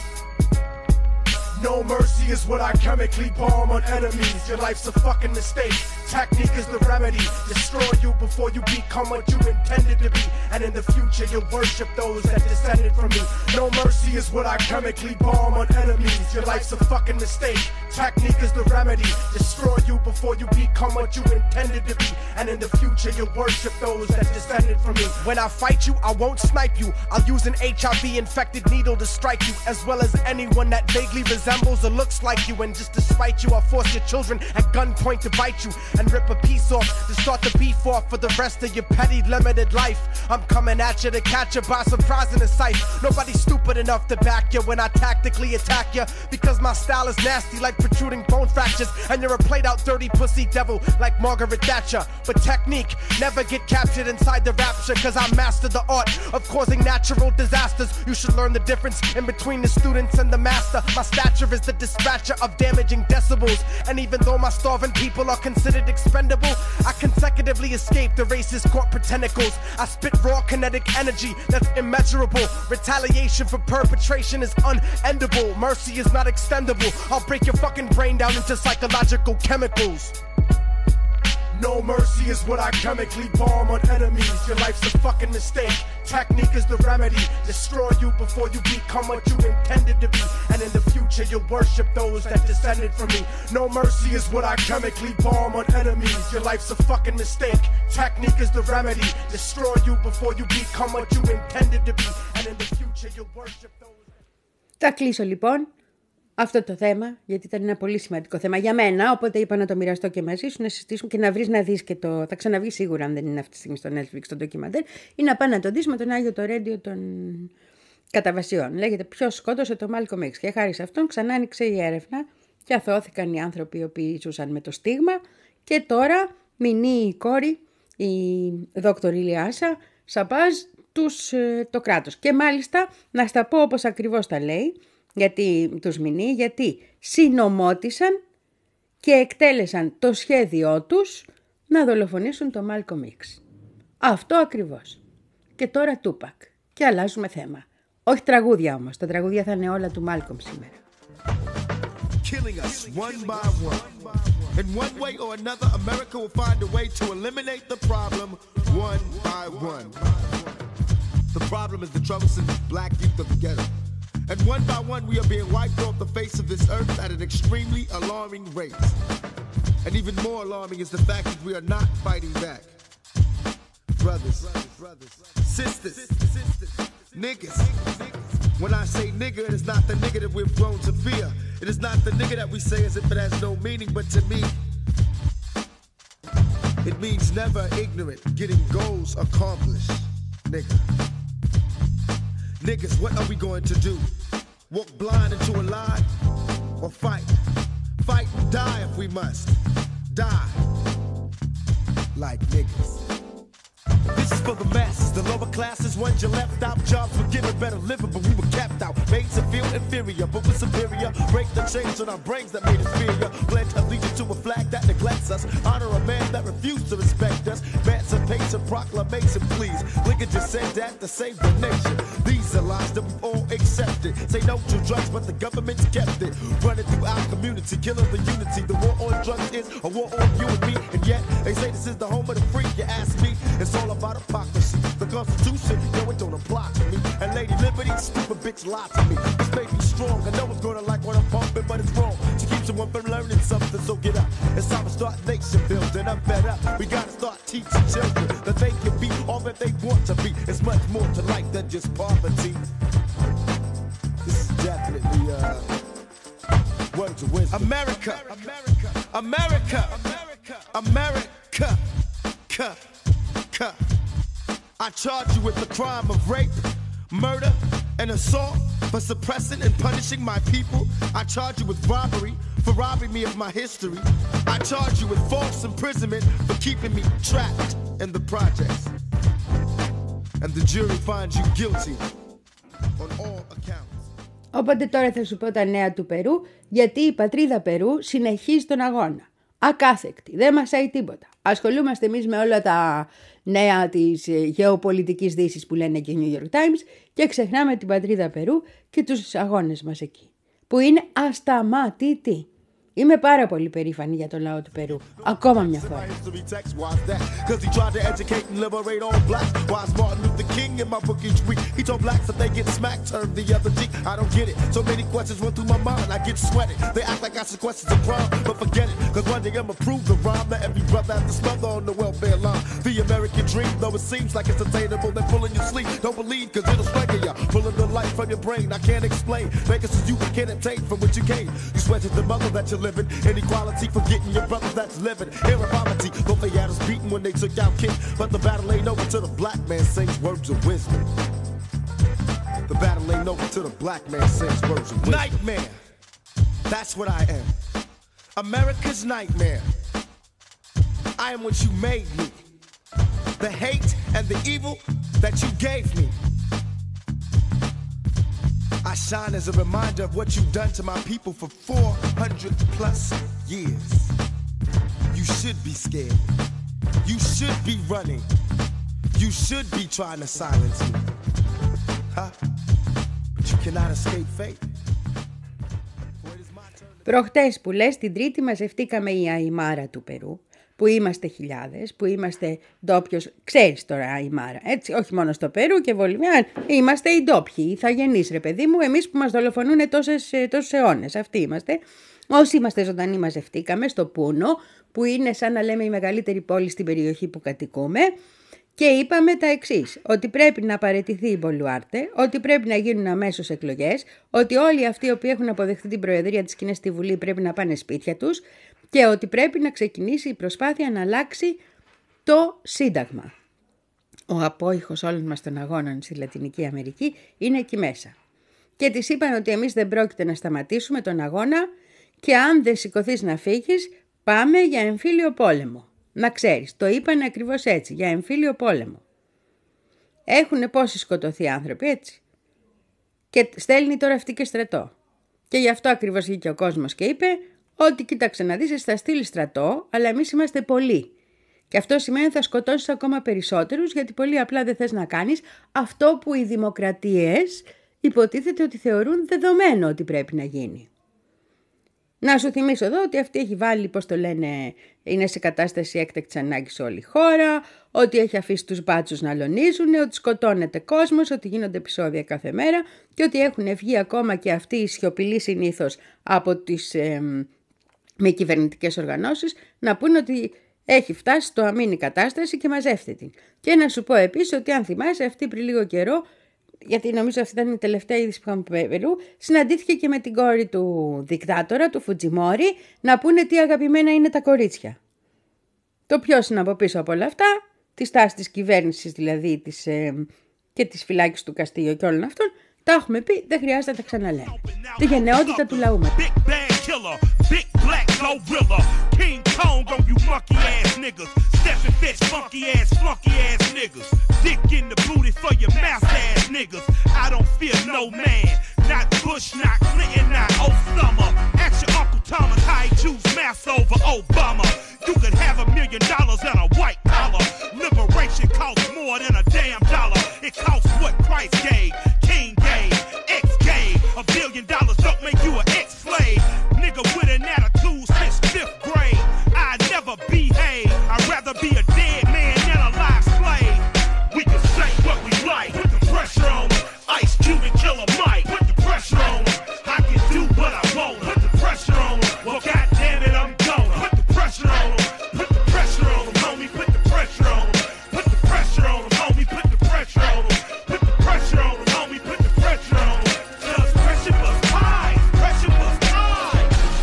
No mercy is what I chemically bomb on enemies. Your life's a fucking mistake. Technique is the remedy. Destroy you before you become what you intended to be. And in the future you'll worship those that descended from me. No mercy is what I chemically bomb on enemies. Your life's a fucking mistake. Technique is the remedy. Destroy you before you become what you intended to be. And in the future you'll worship those that descended from me. When I fight you, I won't snipe you. I'll use an H I V infected needle to strike you. As well as anyone that vaguely resembles or looks like you. And just to spite you, I'll force your children at gunpoint to bite you. And rip a piece off to start the beef off for the rest of your petty limited life. I'm coming at you to catch you by surprise in the sight. Nobody's stupid enough to back you when I tactically attack you. Because my style is nasty like protruding bone fractures. And you're a played out dirty pussy devil like Margaret Thatcher. But technique never get captured inside the rapture. Cause I master the art of causing natural disasters. You should learn the difference in between the students and the master. My stature is the dispatcher of damaging decibels. And even though my starving people are considered expendable, I consecutively escape the racist corporate tentacles. I spit raw kinetic energy that's immeasurable. Retaliation for perpetration is unendable. Mercy is not extendable. I'll break your fucking brain down into psychological chemicals. No mercy is what I chemically bomb on enemies. Your life's a fucking mistake. Technique is the remedy. Destroy you before you become what you intended to be. And in the future you'll worship those that descended from me. No mercy is what I chemically bomb on enemies. Your life's a fucking mistake. Technique is the remedy. Destroy you before you become what you intended to be. And in the future you'll worship those. Θα κλείσω λοιπόν αυτό το θέμα, γιατί ήταν ένα πολύ σημαντικό θέμα για μένα, οπότε είπα να το μοιραστώ και μαζί σου, να συζητήσουμε και να βρεις να δεις και το... Θα ξαναβγεί σίγουρα αν δεν είναι αυτή τη στιγμή στο Netflix το ντοκιμαντέρ, ή να πάνε να το δεις με τον Άγιο το Ρέντιο των Καταβασιών. Λέγεται ποιος σκότωσε το Μάλκομ Έξ και χάρη σε αυτόν ξανά άνοιξε η έρευνα και αθώθηκαν οι άνθρωποι οι οποίοι ζούσαν με το στίγμα και τώρα μηνύει η κόρη, η δόκτωρ Ηλιάσα Σαπάζ, τους, το κράτος. Και μάλιστα να στα πω όπως ακριβώς τα λέει, γιατί τους μηνύει, γιατί συνομότησαν και εκτέλεσαν το σχέδιό τους να δολοφονήσουν τον Μάλκομ X. Αυτό ακριβώς. Και τώρα Τούπακ. Και αλλάζουμε θέμα. Όχι τραγούδια όμως. Τα τραγούδια θα είναι όλα του Μάλκομ σήμερα. Killing us one by one. In one way or another, America will find a way to eliminate the problem one by one. The problem is the troublesome black youth of the ghetto. And one by one, we are being wiped off the face of this earth at an extremely alarming rate. And even more alarming is the fact that we are not fighting back. Brothers, sisters, niggas. When I say nigga, it is not the nigga that we've grown to fear. It is not the nigga that we say as if it has no meaning, but to me, it means never ignorant, getting goals accomplished, nigga. Niggas, what are we going to do? Walk blind into a lie? Or fight? Fight and die if we must. Die. Like niggas. This is for the masses, the lower classes, ones you left out. Jobs were given better living, but we were kept out. Made to feel inferior, but we're superior. Break the chains on our brains that made us inferior. Pledge allegiance to a flag that neglects us. Honor a man that refused to respect us. Emancipation proclamation, please. Lincoln just said that to save the nation. These are lies that we all accepted. Say no to drugs, but the government's kept it. Running through our community, killing the unity. The war on drugs is a war on you and me. And yet, they say this is the home of the free. You ask me, it's all about hypocrisy. The Constitution, no, it don't apply to me. And Lady Liberty, stupid bitch, lie to me. This made me strong. I know it's gonna like what I'm pumping, but it's wrong to keep someone from learning something. So get up. It's time to start nation building. I'm fed up. We gotta start teaching children that they can be all that they want to be. It's much more to life than just poverty. This is definitely uh, words of wisdom. America, America, America, America, America, America. I charge you with the crime of rape, murder, and assault for suppressing and punishing my people. I charge you with robbery for robbing me of my history. I charge you with false imprisonment for keeping me trapped in the projects. And the jury finds you guilty on all accounts. Οπότε τώρα θα σου πω τα νέα του Περού, γιατί η πατρίδα Περού συνεχίζει τον αγώνα. Ακάθεκτη, δεν μασάει τίποτα. Ασχολούμαστε εμείς με όλα τα νέα της γεωπολιτικής δύσης που λένε και New York Times και ξεχνάμε την πατρίδα Περού και τους αγώνες μας εκεί, που είναι ασταμάτητοι. Είμαι πάρα πολύ περήφανη για το λαό του Περού. Ακόμα μια φορά. Inequality for getting your brothers that's living here in poverty. Though they had us beaten when they took out King, but the battle ain't over till the black man sings words of wisdom. The battle ain't over till the black man sings words of wisdom. Nightmare, that's what I am. America's nightmare. I am what you made me. The hate and the evil that you gave me. I shine as a reminder of what you've done to my people for four hundred plus years. You should be scared. You should be running. You should be trying to silence me. Huh? But you cannot escape fate. Προχτές που λες, την Τρίτη μαζευτήκαμε η Αϊμάρα του Περού, που είμαστε χιλιάδες, που είμαστε ντόπιος, ξέρεις τώρα Αϊμάρα, έτσι, όχι μόνο στο Περού και Βολιβιά, είμαστε οι ντόπιοι, οι ηθαγενείς ρε παιδί μου, εμείς που μας δολοφονούν τόσες, τόσους αιώνες, αυτοί είμαστε. Όσοι είμαστε ζωντανοί μαζευτήκαμε στο Πούνο, που είναι σαν να λέμε η μεγαλύτερη πόλη στην περιοχή που κατοικούμε, και είπαμε τα εξής, ότι πρέπει να παραιτηθεί η Μπολουάρτε, ότι πρέπει να γίνουν αμέσως εκλογές, ότι όλοι αυτοί οι οποίοι έχουν αποδεχθεί την Προεδρία της Κίνας στη Βουλή πρέπει να πάνε σπίτια τους και ότι πρέπει να ξεκινήσει η προσπάθεια να αλλάξει το Σύνταγμα. Ο απόϊχος όλων μας των αγώνων στη Λατινική Αμερική είναι εκεί μέσα. Και της είπαν ότι εμείς δεν πρόκειται να σταματήσουμε τον αγώνα και αν δεν σηκωθείς να φύγεις, πάμε για εμφύλιο πόλεμο. Να ξέρεις, το είπαν ακριβώς έτσι, για εμφύλιο πόλεμο. Έχουν πόσοι σκοτωθεί άνθρωποι, έτσι. Και στέλνει τώρα αυτή και στρατό. Και γι' αυτό ακριβώς βγήκε ο κόσμος και είπε ότι κοίταξε να δεις, θα στείλει στρατό, αλλά εμείς είμαστε πολλοί. Και αυτό σημαίνει θα σκοτώσεις ακόμα περισσότερους, γιατί πολύ απλά δεν θες να κάνεις αυτό που οι δημοκρατίες υποτίθεται ότι θεωρούν δεδομένο ότι πρέπει να γίνει. Να σου θυμίσω εδώ ότι αυτή έχει βάλει, πώς το λένε, είναι σε κατάσταση έκτακτης ανάγκης σε όλη η χώρα, ότι έχει αφήσει τους μπάτσους να αλωνίζουν, ότι σκοτώνεται κόσμος, ότι γίνονται επεισόδια κάθε μέρα και ότι έχουν βγει ακόμα και αυτοί οι σιωπηλοί συνήθως από τις ε, μη κυβερνητικές οργανώσεις να πούνε ότι έχει φτάσει στο αμήνη κατάσταση και μαζεύτε την. Και να σου πω επίσης ότι αν θυμάσαι αυτή πριν λίγο καιρό, γιατί νομίζω αυτή ήταν η τελευταία είδηση που είχαμε από Περού, συναντήθηκε και με την κόρη του δικτάτορα, του Φουτζιμόρι, να πούνε τι αγαπημένα είναι τα κορίτσια. Το ποιος είναι από πίσω από όλα αυτά, τη στάση της κυβέρνησης δηλαδή της, ε, και της φυλάκης του Καστίγιο και όλων αυτών, τα έχουμε πει, δεν χρειάζεται να τα ξαναλέμε. Τη γενναιότητα του λαού μας. Big black gorilla, King Kong on you monkey ass niggas. Steppin' fish, funky ass, flunky ass niggas. Dick in the booty for your mouth ass niggas. I don't fear no man, not Bush, not Clinton, not Osama. Ask your Uncle Thomas how he choose mass over Obama. You could have a million dollars and a white collar. Liberation costs more than a damn dollar. It costs what Christ gave, King gave, X gave. A billion dollars don't make you an ex-slave. Nigga with an attitude since fifth grade. I'd never behave. I'd rather be a dead man than a live slave. We can say what we like. Put the pressure on them. Ice Cube and Killer Mike. Put the pressure on them. I can do what I want. Put the pressure on them. Well, goddamn it, I'm gonna put the pressure on them. Put the pressure on them, homie. Put the pressure on them. Put the pressure on them, homie. Put the pressure on them. Put the pressure on them, homie. Put the pressure on them. Cause pressure was high. Pressure was high.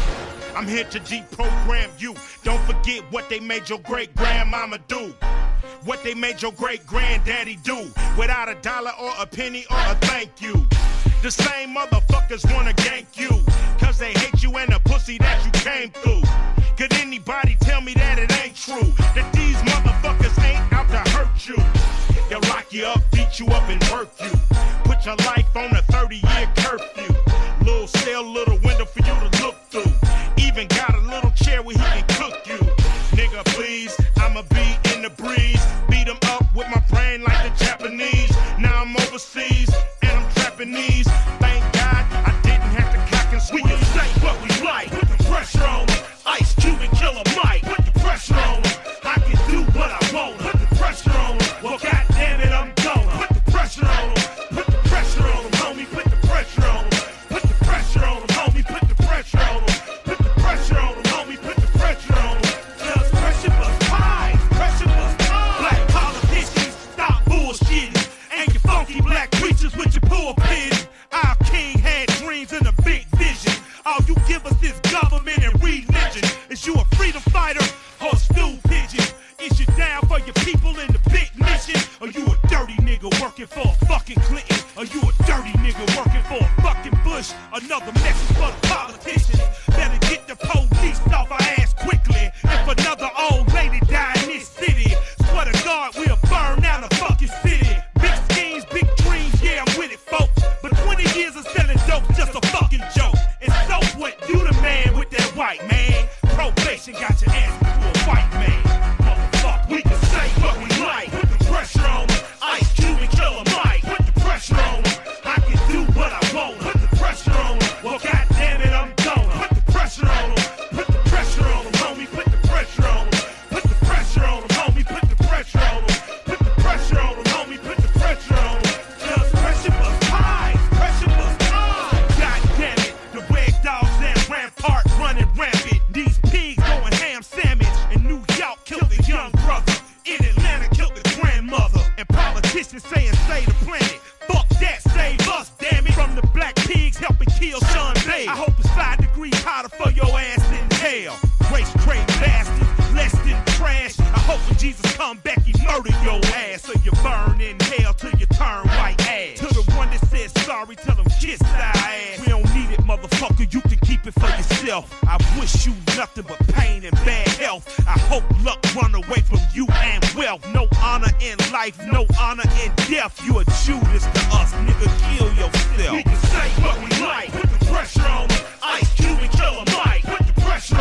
I'm here to deprogram you. Don't forget what they made your great-grandmama do. What they made your great-granddaddy do. Without a dollar or a penny or a thank you. The same motherfuckers wanna gank you. Cause they hate you and the pussy that you came through. Could anybody tell me that it ain't true? That these motherfuckers ain't out to hurt you. They'll lock you up, beat you up and work you. Put your life on a thirty-year curfew. Little cell, little window for you to look through. Even got a little chair where he can cook you. Nigga, please, I'ma be in the breeze. Beat him up with my brain like the Japanese. Now I'm overseas and I'm trapping these. Thank God I didn't have to cock and squeeze. We can say what we like. Put the pressure on them. Ice Cube and Killer Mike. Put the pressure on them. I can do what I want. Put the pressure on them. Well, goddamn it, I'm gonna put the pressure on them. Put the pressure on them, homie. Put the pressure on them. Put the pressure on them, homie. Put the pressure on them. Put the pressure on them, homie. Put the pressure on them. Cause pressure was high. Pressure was high. Black politicians, stop bullshitting. And you funky black preachers with your pulpit. Our king had dreams and a big vision. All you give us is government and religion. Is you a freedom fighter or a stool pigeon? Is you down for your people in the big mission? Or you a dirty nigga working for a fucking Clinton? Or you a dirty nigga working for a fucking Bush? Another message for the politicians. Better get the police off our ass quickly. If another old lady die in this city, swear to God we'll burn down the fucking city. Big schemes, big dreams, yeah I'm with it folks. But twenty years of selling dope just a fucking joke. And so what, you the man with that white man. Probation got your ass to a white man. Motherfucker, we can say what we like. Put the pressure on them. Ice Cube and Killer Mike. Put the pressure on them. I can do what I want. Put the pressure on them. Well, goddamn it, I'm gonna put the pressure on them. Put the pressure on them, homie. Put the pressure on them. Put the pressure on them, homie. Put the pressure on them. Put the pressure on them, homie. Put the pressure on them. Cause pressure was high. Pressure was high. God damn it. The red dogs and Rampart running rampant. These pigs going ham sandwich. In New York killed the young brother. In Atlanta killed the grandmother. And politicians saying save the planet. Fuck that, save us, damn it. From the black pigs helping kill Sean Bay. I hope it's five degrees hotter for your ass in hell. Race trade bastards, less than trash. I hope when Jesus come back he murder your ass. So you burn in hell till you turn white ass. To the one that says sorry, tell them kiss our ass. We don't need it, motherfucker, you can keep it for yourself. I wish you nothing but pain and bad health. I hope luck run away from you and wealth. No honor in life, no honor in death. You a Judas to us, nigga, kill yourself. We can say what we like. Put the pressure on them. Ice Cube and Killer Mike. Put the pressure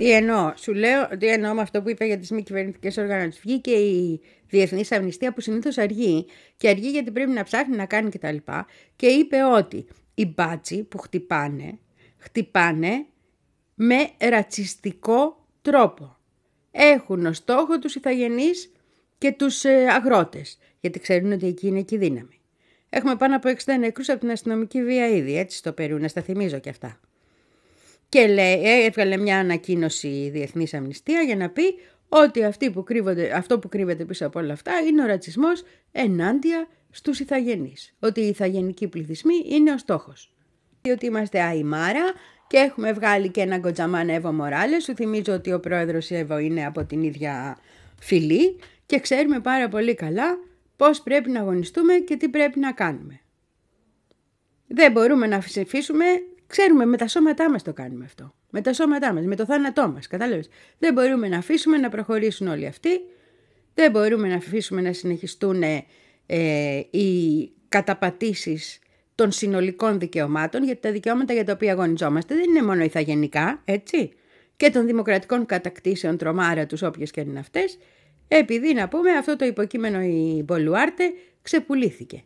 Τι εννοώ, σου λέω, τι εννοώ με αυτό που είπα για τις μη κυβερνητικές οργανώσεις. Βγήκε η Διεθνής Αμνηστία που συνήθως αργεί και αργεί γιατί πρέπει να ψάχνει να κάνει κτλ. Και είπε ότι οι μπάτσοι που χτυπάνε, χτυπάνε με ρατσιστικό τρόπο. Έχουν ως στόχο τους ηθαγενείς και τους ε, αγρότες, γιατί ξέρουν ότι εκεί είναι και η δύναμη. Έχουμε πάνω από εξήντα νεκρούς από την αστυνομική βία ήδη, έτσι στο Περού, να στα θυμίζω και αυτά. Και λέει, έβγαλε μια ανακοίνωση η Διεθνής Αμνηστία για να πει ότι αυτοί που κρύβονται, αυτό που κρύβεται πίσω από όλα αυτά είναι ο ρατσισμός ενάντια στους ηθαγενείς. Ότι οι ηθαγενικοί πληθυσμοί είναι ο στόχος. Ότι είμαστε αημάρα και έχουμε βγάλει και έναν κοτζαμάν Εύω Μοράλες. Σου θυμίζω ότι ο πρόεδρος Εύω είναι από την ίδια φυλή και ξέρουμε πάρα πολύ καλά πώς πρέπει να αγωνιστούμε και τι πρέπει να κάνουμε. Δεν μπορούμε να αφήσουμε, ξέρουμε με τα σώματά μας το κάνουμε αυτό. Με τα σώματά μας, με το θάνατό μας, κατάλαβες. Δεν μπορούμε να αφήσουμε να προχωρήσουν όλοι αυτοί. Δεν μπορούμε να αφήσουμε να συνεχιστούν ε, οι καταπατήσεις των συνολικών δικαιωμάτων, γιατί τα δικαιώματα για τα οποία αγωνιζόμαστε δεν είναι μόνο ηθαγενικά, έτσι, και των δημοκρατικών κατακτήσεων τρομάρα τους όποιες και είναι αυτές, επειδή να πούμε αυτό το υποκείμενο η Μπολουάρτε ξεπουλήθηκε.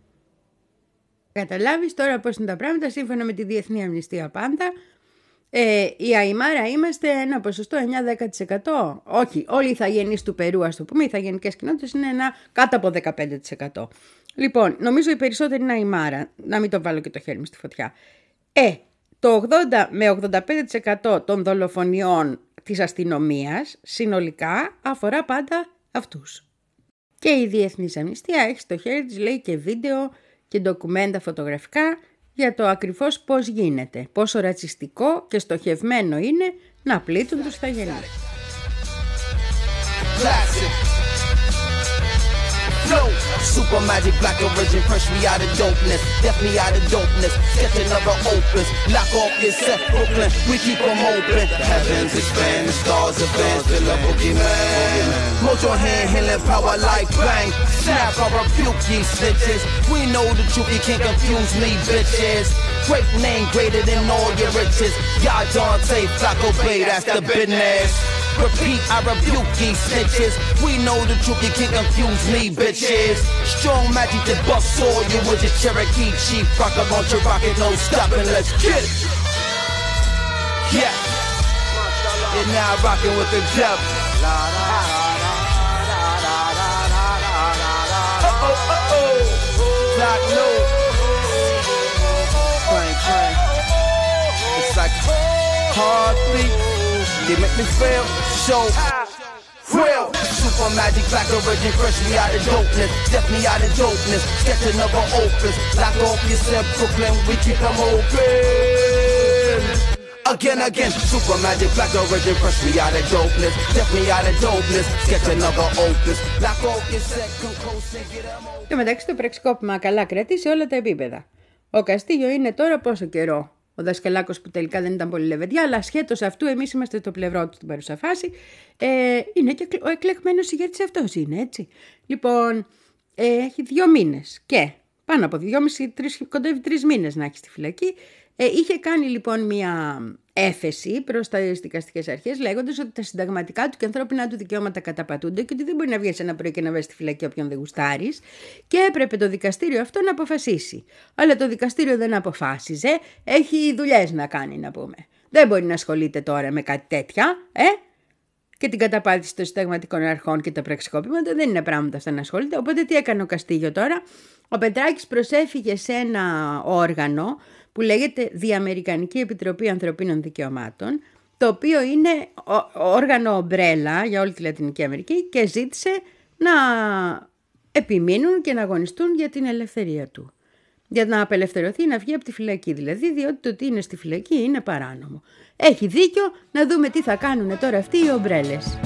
Καταλάβεις τώρα πώς είναι τα πράγματα σύμφωνα με τη Διεθνή Αμνηστία πάντα. Ε, η Αημάρα είμαστε ένα ποσοστό εννιά με δέκα τοις εκατό. Όχι, όλοι οι ηθαγενείς του Περού, ας το πούμε, οι ηθαγενικές κοινότητες είναι ένα κάτω από δεκαπέντε τοις εκατό. Λοιπόν, νομίζω οι περισσότεροι είναι Αημάρα, να μην το βάλω και το χέρι μου στη φωτιά. Ε, το ογδόντα με ογδόντα πέντε τοις εκατό των δολοφονιών της αστυνομίας συνολικά αφορά πάντα αυτούς. Και η Διεθνής Αμνηστία έχει στο χέρι της, λέει, και βίντεο και ντοκουμέντα φωτογραφικά για το ακριβώς πώς γίνεται, πόσο ρατσιστικό και στοχευμένο είναι να πλήττουν τους ηθαγενείς. Flow, super magic, black origin, fresh me out of dopeness, death me out of dopeness, sketch another opus, lock off your set, Brooklyn, we keep them open, the heavens expand, the stars advance, the love boogeyman, hold your hand, healing power like bang, snap, I rebuke ye snitches, we know the truth, you can't confuse me, bitches, great name, greater than all your riches, y'all Dante, Flacco Bay, that's the business. Repeat, I rebuke these snitches. We know the truth, you can't confuse me, bitches. Strong magic that busts all you with your Cherokee chief. Rock a bunch of rocket, no stopping, let's get it. Yeah. You're now rocking with the devil. Uh-oh, uh-oh. Black no. Clang, clang. It's like heartbeat. They make me feel so real. Super magic, black origin, fresh me out of dopeness, step me out of dopeness, sketch another opus, lock off yourself, Brooklyn, we keep them open. Again, again, super magic, black origin, fresh me out of dopeness, step me out of dopeness, sketch another opus, lock off yourself, come close and get them open. Και μεταξύ το πραξικόπημα καλά κρατεί σε όλα τα επίπεδα. Ο Καστίγιο είναι τώρα πόσο καιρό? Ο Δασκαλάκος που τελικά δεν ήταν πολύ λεβεντιά, αλλά ασχέτως αυτού εμείς είμαστε το πλευρό του στην παρούσα φάση. Ε, είναι και ο εκλεγμένος ηγέτης αυτός είναι, έτσι. Λοιπόν, ε, έχει δύο μήνες και πάνω από δυόμισι, τρεις, κοντεύει τρεις μήνες να έχει στη φυλακή. Ε, είχε κάνει λοιπόν μια έφεση προς τις δικαστικές αρχές λέγοντας ότι τα συνταγματικά του και ανθρώπινα του δικαιώματα καταπατούνται και ότι δεν μπορεί να βγεις ένα πρωί και να βάζεις στη φυλακή όποιον δεν γουστάρεις και έπρεπε το δικαστήριο αυτό να αποφασίσει. Αλλά το δικαστήριο δεν αποφάσιζε, έχει δουλειές να κάνει να πούμε. Δεν μπορεί να ασχολείται τώρα με κάτι τέτοια, ε? Και την καταπάτηση των συνταγματικών αρχών και τα πραξικόπηματα δεν είναι πράγματα αυτά να ασχολείται. Οπότε τι έκανε ο Καστίγιο τώρα? Ο Πετράκης προσέφυγε σε ένα όργανο που λέγεται Διαμερικανική Επιτροπή Ανθρωπίνων Δικαιωμάτων, το οποίο είναι όργανο ομπρέλα για όλη τη Λατινική Αμερική και ζήτησε να επιμείνουν και να αγωνιστούν για την ελευθερία του. Για να απελευθερωθεί, να βγει από τη φυλακή δηλαδή, διότι το ότι είναι στη φυλακή είναι παράνομο. Έχει δίκιο, να δούμε τι θα κάνουν τώρα αυτοί οι ομπρέλες.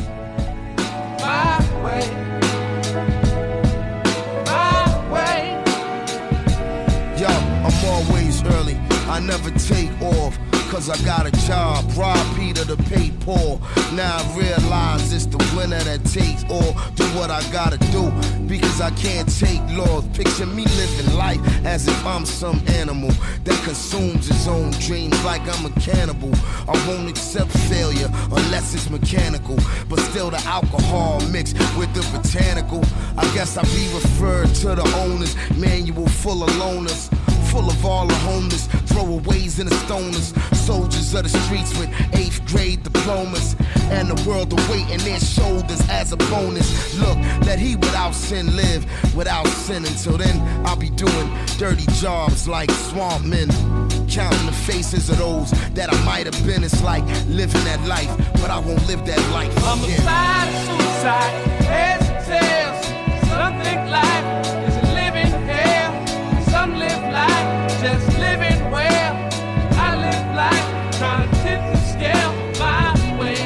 Yo, I'm always early, I never take off. cause I got a job. Rob Peter to pay Paul. Now I realize it's the winner that takes all. Do what I gotta do, because I can't take loss. Picture me living life as if I'm some animal that consumes his own dreams like I'm a cannibal. I won't accept failure unless it's mechanical, but still the alcohol mixed with the botanical. I guess I be referred to the owner's manual full of loners, full of all the homeless, throwaways and the stoners, soldiers of the streets with eighth grade diplomas, and the world awaiting their shoulders as a bonus. Look, let he without sin live without sin. Until then, I'll be doing dirty jobs like swamp men, counting the faces of those that I might have been. It's like living that life, but I won't live that life again. Homicide, suicide, heads and tails. Some think life is a living hell. Some live life just living well. I live life trying to tip the scale my way,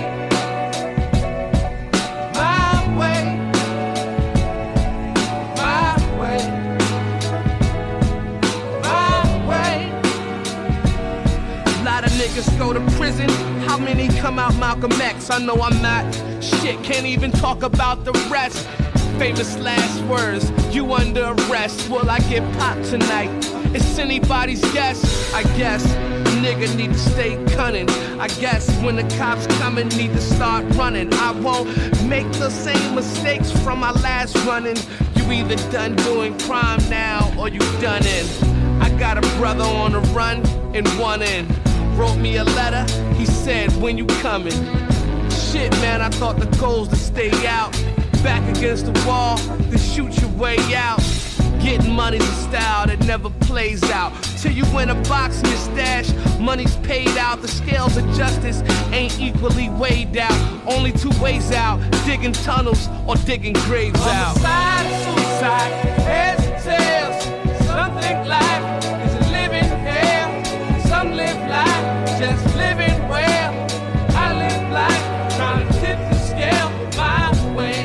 my way, my way, my way. A lot of niggas go to prison. How many come out Malcolm X? I know I'm not shit, can't even talk about the rest. Famous last words, you under arrest. Will I get popped tonight? It's anybody's guess. I guess nigga need to stay cunning. I guess when the cops coming, need to start running. I won't make the same mistakes from my last running. You either done doing crime now or you done in. I got a brother on the run in one end. Wrote me a letter, he said, when you coming? Shit, man, I thought the goal's to stay out. Back against the wall, then shoot your way out. Getting money's a style that never plays out. Till you win a box in your stash, money's paid out. The scales of justice ain't equally weighed out. Only two ways out, digging tunnels or digging graves out. Homicide, suicide, heads and tails. Some think life is a living hell. Some live life just living well. I live life trying to tip the scale my way.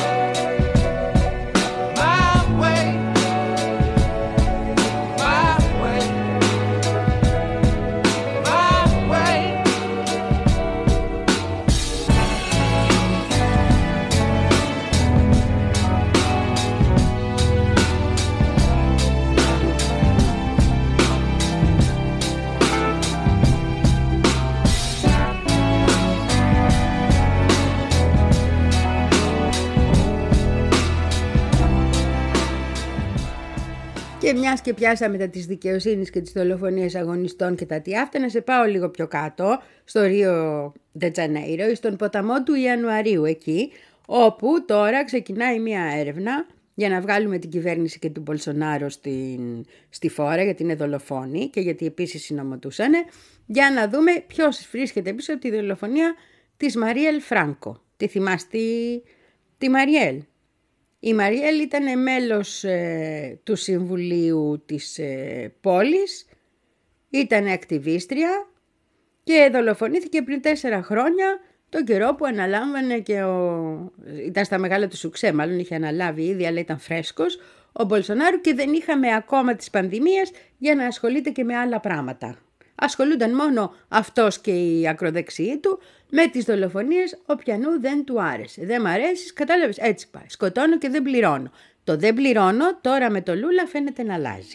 Και μιας και πιάσαμε τα της δικαιοσύνης και τις δολοφονίες αγωνιστών και τα τι αυτά, να σε πάω λίγο πιο κάτω, στο Ρίο Ντε Τζανέιρο, στον ποταμό του Ιανουαρίου εκεί, όπου τώρα ξεκινάει μια έρευνα για να βγάλουμε την κυβέρνηση και του Μπολσονάρο στην, στη φόρα, γιατί είναι δολοφόνοι και γιατί επίσης συνομωτούσανε, για να δούμε ποιος βρίσκεται πίσω από τη δολοφονία της Μαριέλ Φράνκο. Τη θυμάστε τη Μαριέλ? Η Μαριέλ ήταν μέλος ε, του Συμβουλίου της ε, πόλης, ήταν ακτιβίστρια και δολοφονήθηκε πριν τέσσερα χρόνια, τον καιρό που αναλάμβανε και ο... ήταν στα μεγάλα του σουξέ, μάλλον είχε αναλάβει ήδη, αλλά ήταν φρέσκος ο Μπολσονάρου και δεν είχαμε ακόμα της πανδημίας για να ασχολείται και με άλλα πράγματα. Ασχολούνταν μόνο αυτός και οι ακροδεξιοί του με τις δολοφονίες όποιανού δεν του άρεσε. Δεν μ' αρέσει, κατάλαβες, έτσι πάει. Σκοτώνω και δεν πληρώνω. Το δεν πληρώνω τώρα με το Λούλα φαίνεται να αλλάζει.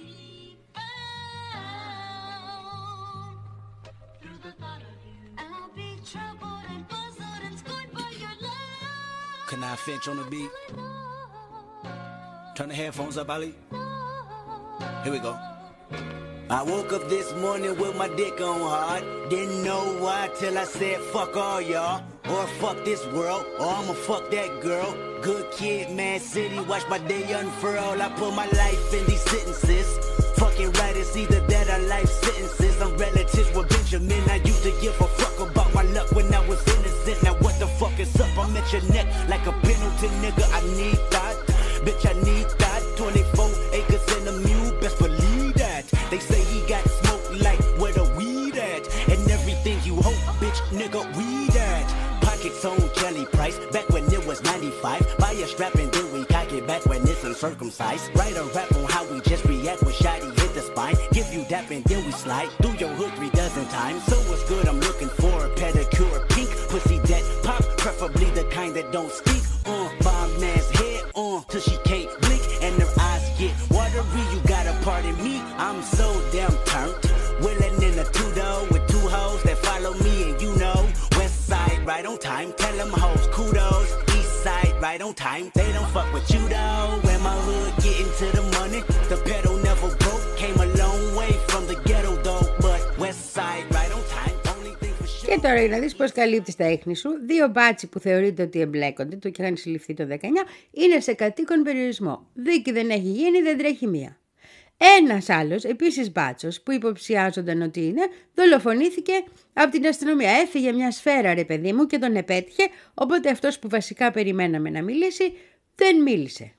Can I Finch on the beat? Turn the headphones up, Ali. Here we go. I woke up this morning with my dick on hard. Didn't know why till I said fuck all y'all. Or fuck this world, or I'ma fuck that girl. Good kid, Man City, watch my day unfurl. I put my life in these sentences. Fucking right, it's either that or life sentences. I'm relatives with Benjamin. I used to give a fuck about my luck when I was innocent. Now what the fuck is up? I'm at your neck like a Pendleton nigga. I need that, bitch, I need that. twenty-four acres in a mule, best believe that. They say he got smoke like where the weed at. And everything you hope, bitch, nigga, weed at. Pockets on Kelly Price, back when it was ninety-five. Buy a strap and then we cock it back when it's some circumcised. Write a rap on how we just react when Shotty hit the spine. Give you dap and then we slide through your hood three dozen times. So what's good? I'm looking for a pedicure, pink pussy that pop, preferably the kind that don't stink. Uh, bomb man's head on uh, till she can't blink and her eyes get watery. You gotta pardon me, I'm so damn turned. Willing in a two-door with two hoes that follow me, and you know, west side right on time. Tell them hoes kudos, east side right on time. They don't fuck with you though. When my hood getting to the money, the pedal never broke. Came a long way from the ghetto though, but west side right on time. Και τώρα για να δεις πώς καλύπτεις τα ίχνη σου, δύο μπάτσοι που θεωρείται ότι εμπλέκονται, το και είχαν συλληφθεί το δεκαεννιά, είναι σε κατοίκον περιορισμό. Δίκη δεν έχει γίνει, δεν τρέχει μία. Ένας άλλος, επίσης μπάτσος, που υποψιάζονταν ότι είναι, δολοφονήθηκε από την αστυνομία. Έφυγε μια σφαίρα, ρε παιδί μου, και τον επέτυχε, οπότε αυτός που βασικά περιμέναμε να μιλήσει, δεν μίλησε.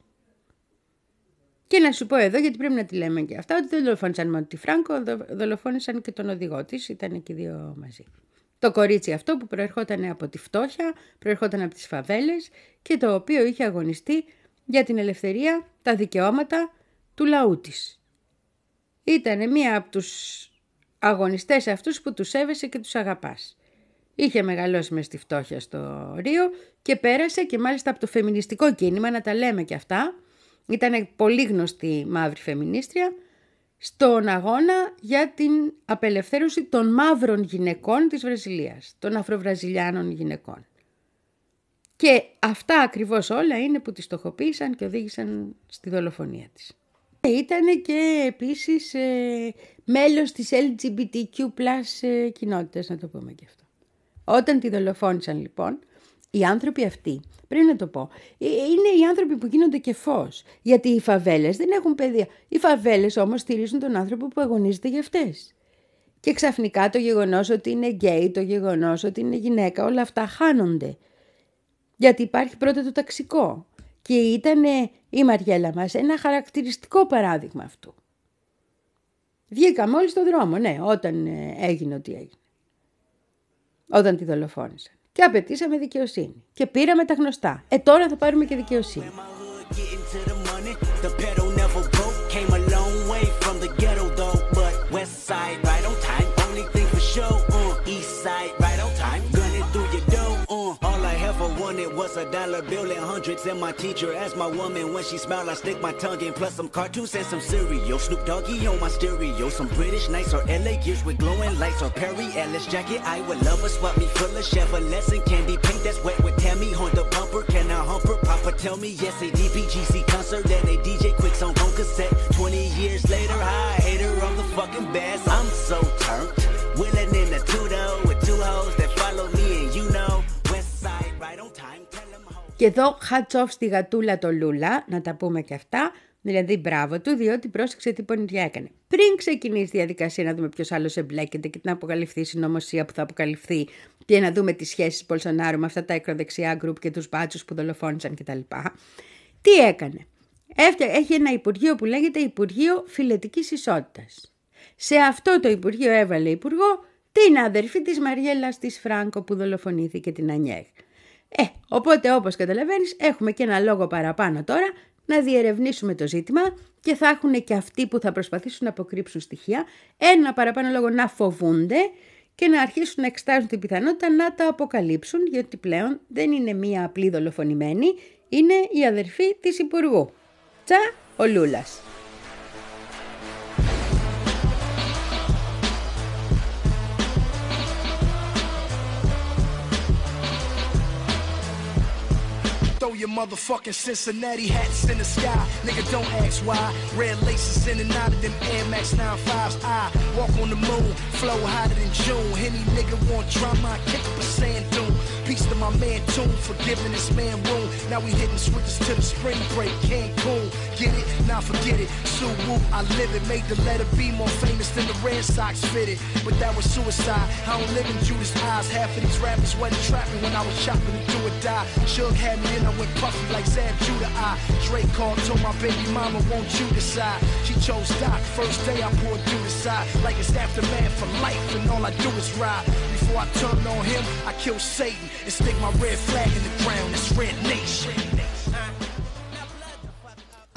Και να σου πω εδώ, γιατί πρέπει να τη λέμε και αυτά, ότι δεν δολοφόνησαν μόνο τη Φράνκο, δολοφόνησαν και τον οδηγό της, ήταν και δύο μαζί. Το κορίτσι αυτό που προερχόταν από τη φτώχεια, προερχόταν από τις φαβέλες και το οποίο είχε αγωνιστεί για την ελευθερία, τα δικαιώματα του λαού της. Ήταν μία από τους αγωνιστές αυτούς που τους σέβεσαι και τους αγαπάς. Είχε μεγαλώσει μες στη φτώχεια στο Ρίο και πέρασε και μάλιστα από το φεμινιστικό κίνημα, να τα λέμε και αυτά, ήταν πολύ γνωστή μαύρη φεμινίστρια, στον αγώνα για την απελευθέρωση των μαύρων γυναικών της Βραζιλίας, των Αφροβραζιλιάνων γυναικών. Και αυτά ακριβώς όλα είναι που τη στοχοποίησαν και οδήγησαν στη δολοφονία της. Ήταν και επίσης ε, μέλος της ελ τζι μπι τι κιου πλας ε, κοινότητας, να το πούμε και αυτό. Όταν τη δολοφόνησαν λοιπόν, οι άνθρωποι αυτοί, πρέπει να το πω, είναι οι άνθρωποι που γίνονται και φως. Γιατί οι φαβέλες δεν έχουν παιδεία. Οι φαβέλες όμως στηρίζουν τον άνθρωπο που αγωνίζεται για αυτές. Και ξαφνικά το γεγονός ότι είναι γκέι, το γεγονός ότι είναι γυναίκα, όλα αυτά χάνονται. Γιατί υπάρχει πρώτα το ταξικό. Και ήταν η Μαριέλα μας ένα χαρακτηριστικό παράδειγμα αυτού. Βγήκαμε όλοι στον δρόμο, ναι, όταν έγινε ό,τι έγινε. Όταν τη δολοφόνησαν. Και απαιτήσαμε δικαιοσύνη. Και πήραμε τα γνωστά. Ε, τώρα θα πάρουμε και δικαιοσύνη. It was a dollar bill and hundreds, and my teacher as my woman. When she smiled, I stick my tongue in, plus some cartoons and some cereal. Snoop Doggy on my stereo, some British nights or L A gears with glowing lights or Perry Ellis jacket. I would love a swap me full of Chevrolet and candy paint that's wet with Tammy. Horn the bumper, can I humper? Papa tell me yes, a D P G C concert and a D J quick song on cassette. Twenty years later, hi hater, I'm the fucking best. I'm so turned, willing in a two-door with two hoes that follow me, and you know. Και εδώ hats off στη γατούλα το Λούλα, να τα πούμε και αυτά, δηλαδή μπράβο του, διότι πρόσεξε τι πονηριά έκανε. Πριν ξεκινήσει η διαδικασία να δούμε ποιος άλλος εμπλέκεται και να αποκαλυφθεί η συνωμοσία που θα αποκαλυφθεί και να δούμε τις σχέσεις Μπολσονάρου με αυτά τα ακροδεξιά γκρουπ και τους μπάτσους που δολοφόνησαν κτλ. Τι έκανε? Έχει ένα υπουργείο που λέγεται Υπουργείο Φιλετικής Ισότητας. Σε αυτό το υπουργείο έβαλε υπουργό την αδερφή της Μαριέλας της Φράνκο που δολοφονήθηκε, την Ανιέγ. Ε, οπότε όπως καταλαβαίνεις έχουμε και ένα λόγο παραπάνω τώρα να διερευνήσουμε το ζήτημα και θα έχουν και αυτοί που θα προσπαθήσουν να αποκρύψουν στοιχεία ένα παραπάνω λόγο να φοβούνται και να αρχίσουν να εξετάζουν την πιθανότητα να τα αποκαλύψουν, γιατί πλέον δεν είναι μία απλή δολοφονημένη, είναι η αδερφή της Υπουργού. Τσα ο Λούλας. Throw your motherfucking Cincinnati hats in the sky. Nigga, don't ask why. Red laces in and out of them Air Max ninety-fives. I walk on the moon, flow hotter than June. Any nigga want drama, I kick up a sand dune. Peace to my man Tune for giving this man room. Now we hitting switches to the spring break. Cancun, get it? Now forget it. Sue Woo, I live it. Made the letter B more famous than the Red Sox fitted. But that was suicide. I don't live in Judas' eyes. Half of these rappers wasn't trapping when I was shopping to do or die. Suge had me in, I went puffy like Zab Judah. I Drake called, told my baby mama, won't you decide? She chose Doc. First day I poured through the side. Like it's aftermath for life, and all I do is ride. Before I turn on him, I kill Satan and stick my red flag in the ground. It's Red Nation.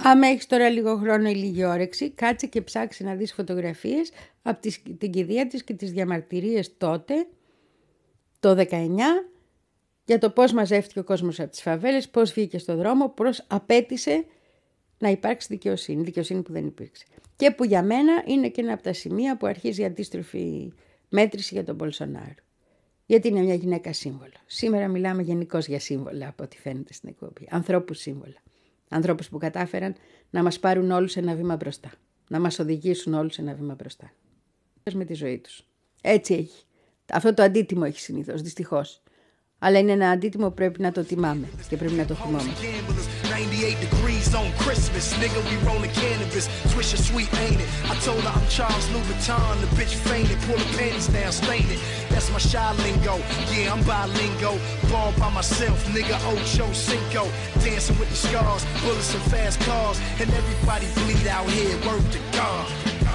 Άμα έχεις τώρα λίγο χρόνο ή λίγη όρεξη, κάτσε και ψάξε να δεις φωτογραφίες από την κηδεία της και τις διαμαρτυρίες τότε, το δεκαεννιά, για το πώς μαζεύτηκε ο κόσμος από τις φαβέλες, πώς βγήκε στο δρόμο, πώς απέτησε να υπάρξει δικαιοσύνη, δικαιοσύνη που δεν υπήρξε. Και που για μένα είναι και ένα από τα σημεία που αρχίζει η αντίστροφη μέτρηση για τον Μπολσονάρο. Γιατί είναι μια γυναίκα σύμβολο. Σήμερα μιλάμε γενικώς για σύμβολα, από ό,τι φαίνεται στην εκπομπή. Ανθρώπους σύμβολα. Ανθρώπους που κατάφεραν να μας πάρουν όλους ένα βήμα μπροστά. Να μας οδηγήσουν όλους ένα βήμα μπροστά. Με τη ζωή τους. Έτσι έχει. Αυτό το αντίτιμο έχει συνήθως, δυστυχώς. Αλλά είναι ένα αντίτιμο που πρέπει να το τιμάμε και πρέπει να το θυμόμαστε. ninety-eight degrees on Christmas, nigga, we rollin' cannabis. Swisher sweet, ain't it? I told her I'm Charles Louboutin, the bitch fainted, pull the panties down, stain it. That's my shy lingo, yeah, I'm bilingual. Ball by myself, nigga, Ocho Cinco. Dancing with the scars, bullets and fast cars, and everybody bleed out here, word to God.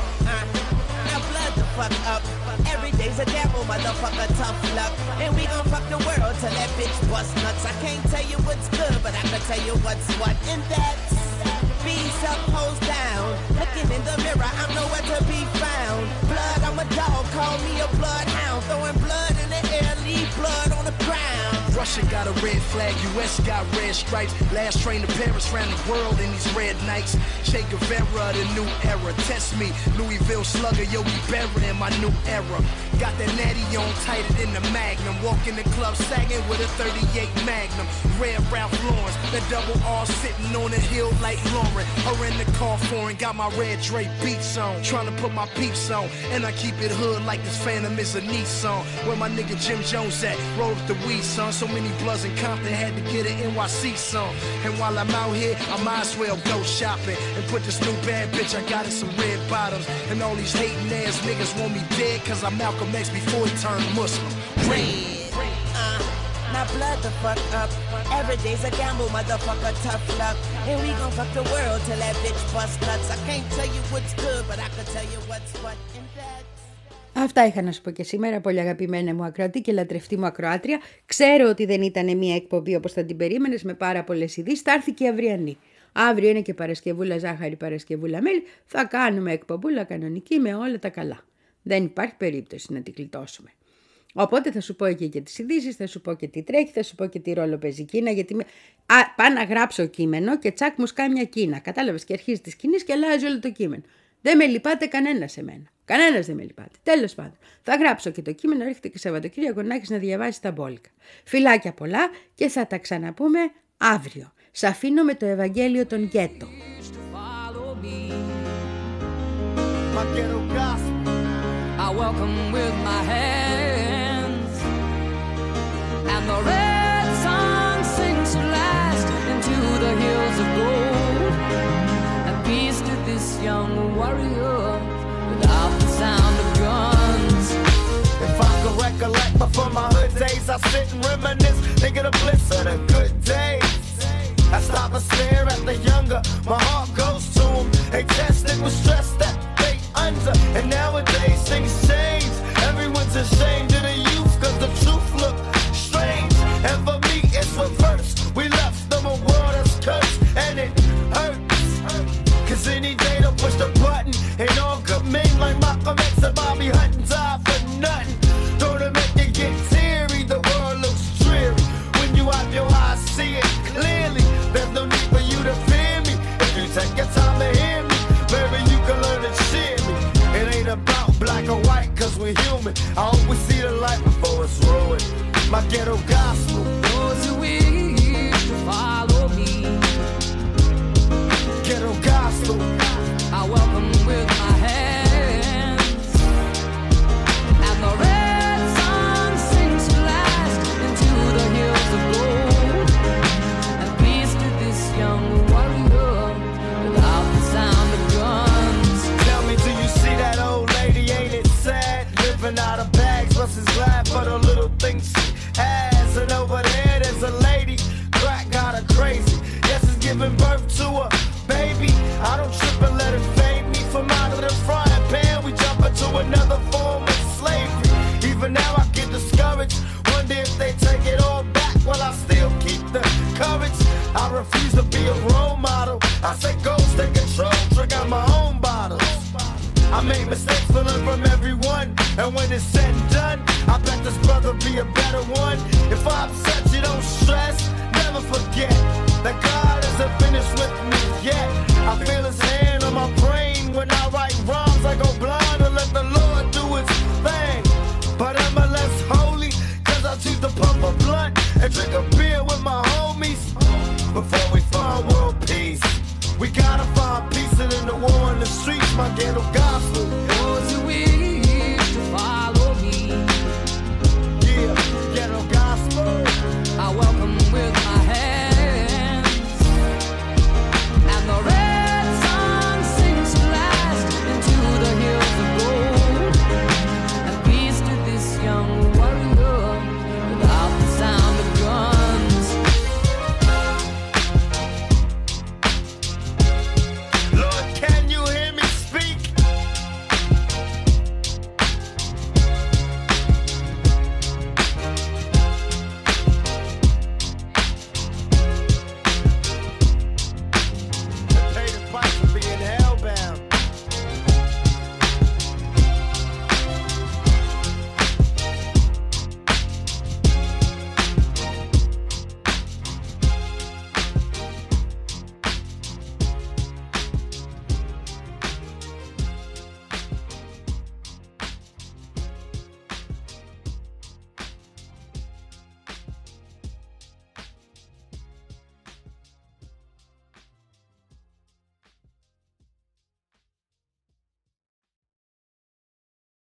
Now blood the fuck up. Every day's a gamble, motherfucker, tough luck. And we gon' fuck the world till that bitch bust nuts. I can't tell you what's good, but I can tell you what's what. And that's bees up, hoes down. Looking in the mirror, I'm nowhere to be found. Blood, I'm a dog, call me a bloodhound. Throwing blood in the air, leave blood on the ground. Russia got a red flag, U S got red stripes. Last train to Paris, round the world in these red nights. Che Guevara, the new era. Test me, Louisville slugger, yo, we burying my new era. Got that natty on tighter than the Magnum. Walk in the club sagging with a thirty-eight Magnum. Red Ralph Lauren, the double R sitting on the hill like Lauren. Her in the car foreign, got my red Dre beats on. Trying to put my peeps on, and I keep it hood like this Phantom is a Nissan. Where my nigga Jim Jones at? Roll up the weed, son. So many bloods in Compton, had to get an N Y C song. And while I'm out here, I might as well go shopping and put this new bad bitch I got in some red bottoms. And all these hating ass niggas want me dead, cause I'm Malcolm X before he turned Muslim. Red. Uh, now blood the fuck up. Every day's a gamble, motherfucker, tough luck. And we gon' fuck the world till that bitch bust nuts. I can't tell you what's good, but I can tell you what's what. And that's... Αυτά είχα να σου πω και σήμερα, πολύ αγαπημένα μου ακροατή και λατρευτή μου ακροάτρια. Ξέρω ότι δεν ήταν μια εκπομπή όπως θα την περίμενες, με πάρα πολλές ειδήσεις. Θα έρθει και η αυριανή. Αύριο είναι και Παρασκευούλα ζάχαρη, Παρασκευούλα μέλι. Θα κάνουμε εκπομπούλα κανονική με όλα τα καλά. Δεν υπάρχει περίπτωση να την κλειτώσουμε. Οπότε θα σου πω και για τις ειδήσεις, θα σου πω και τι τρέχει, θα σου πω και τι ρόλο παίζει η Κίνα. Γιατί με... Α, πάω να γράψω κείμενο και τσακ μου σκάει μια Κίνα. Κατάλαβες, και αρχίζει τη σκηνή και αλλάζει όλο το κείμενο. Δεν με λυπάται κανένα σε μένα. Κανένας δεν με λυπάται. Τέλος πάντων. Θα γράψω και το κείμενο, έρχεται και Σαββατοκύριακο να έχεις να διαβάσεις τα μπόλικα. Φιλάκια πολλά και θα τα ξαναπούμε αύριο. Σ' αφήνω με το Ευαγγέλιο των Γκέτο. I welcome with my hands, and the red sun sings to last into the hills of gold, and peace to this young warrior without the sound of guns. If I could recollect before my hood days, I sit and reminisce, think of the bliss of the good days. I stop and stare at the younger, my heart goes to them. They tested with stress that they under, and nowadays things change. Everyone's ashamed of the youth, cause the truth look strange. And for me it's reverse, we left them a world that's cursed, and it hurts. Cause any day they'll push the button, and all good men like Malcolm X and Bobby Hutton die for nothing. Don't it make you get teary, the world looks dreary. When you have your eyes see it clearly, there's no need for you to fear me. If you take your time to hear me, maybe you can learn to cheer me. It ain't about black or white, cause we're human. I hope we see the light before it's ruined. My ghetto gospel. Those who wish to follow me, ghetto gospel, I welcome with my hands, and the red sun sings to last into the hills of gold, and peace to this young warrior without the sound of guns. Tell me, do you see that old lady? Ain't it sad? Living out of bags, but she's glad for the little things she has. I made mistakes, but learn from everyone. And when it's said and done, I bet this brother be a better one. If I upset you, don't stress, never forget that God isn't finished with me yet. I feel his hand on my brain when I write rhymes. I go blind and let the Lord do his thing. But I'm a less holy, cause I choose to pump a blunt and drink a beer with my homies. Before we find world peace, we gotta find peace in the war in the streets, my ghetto gospel.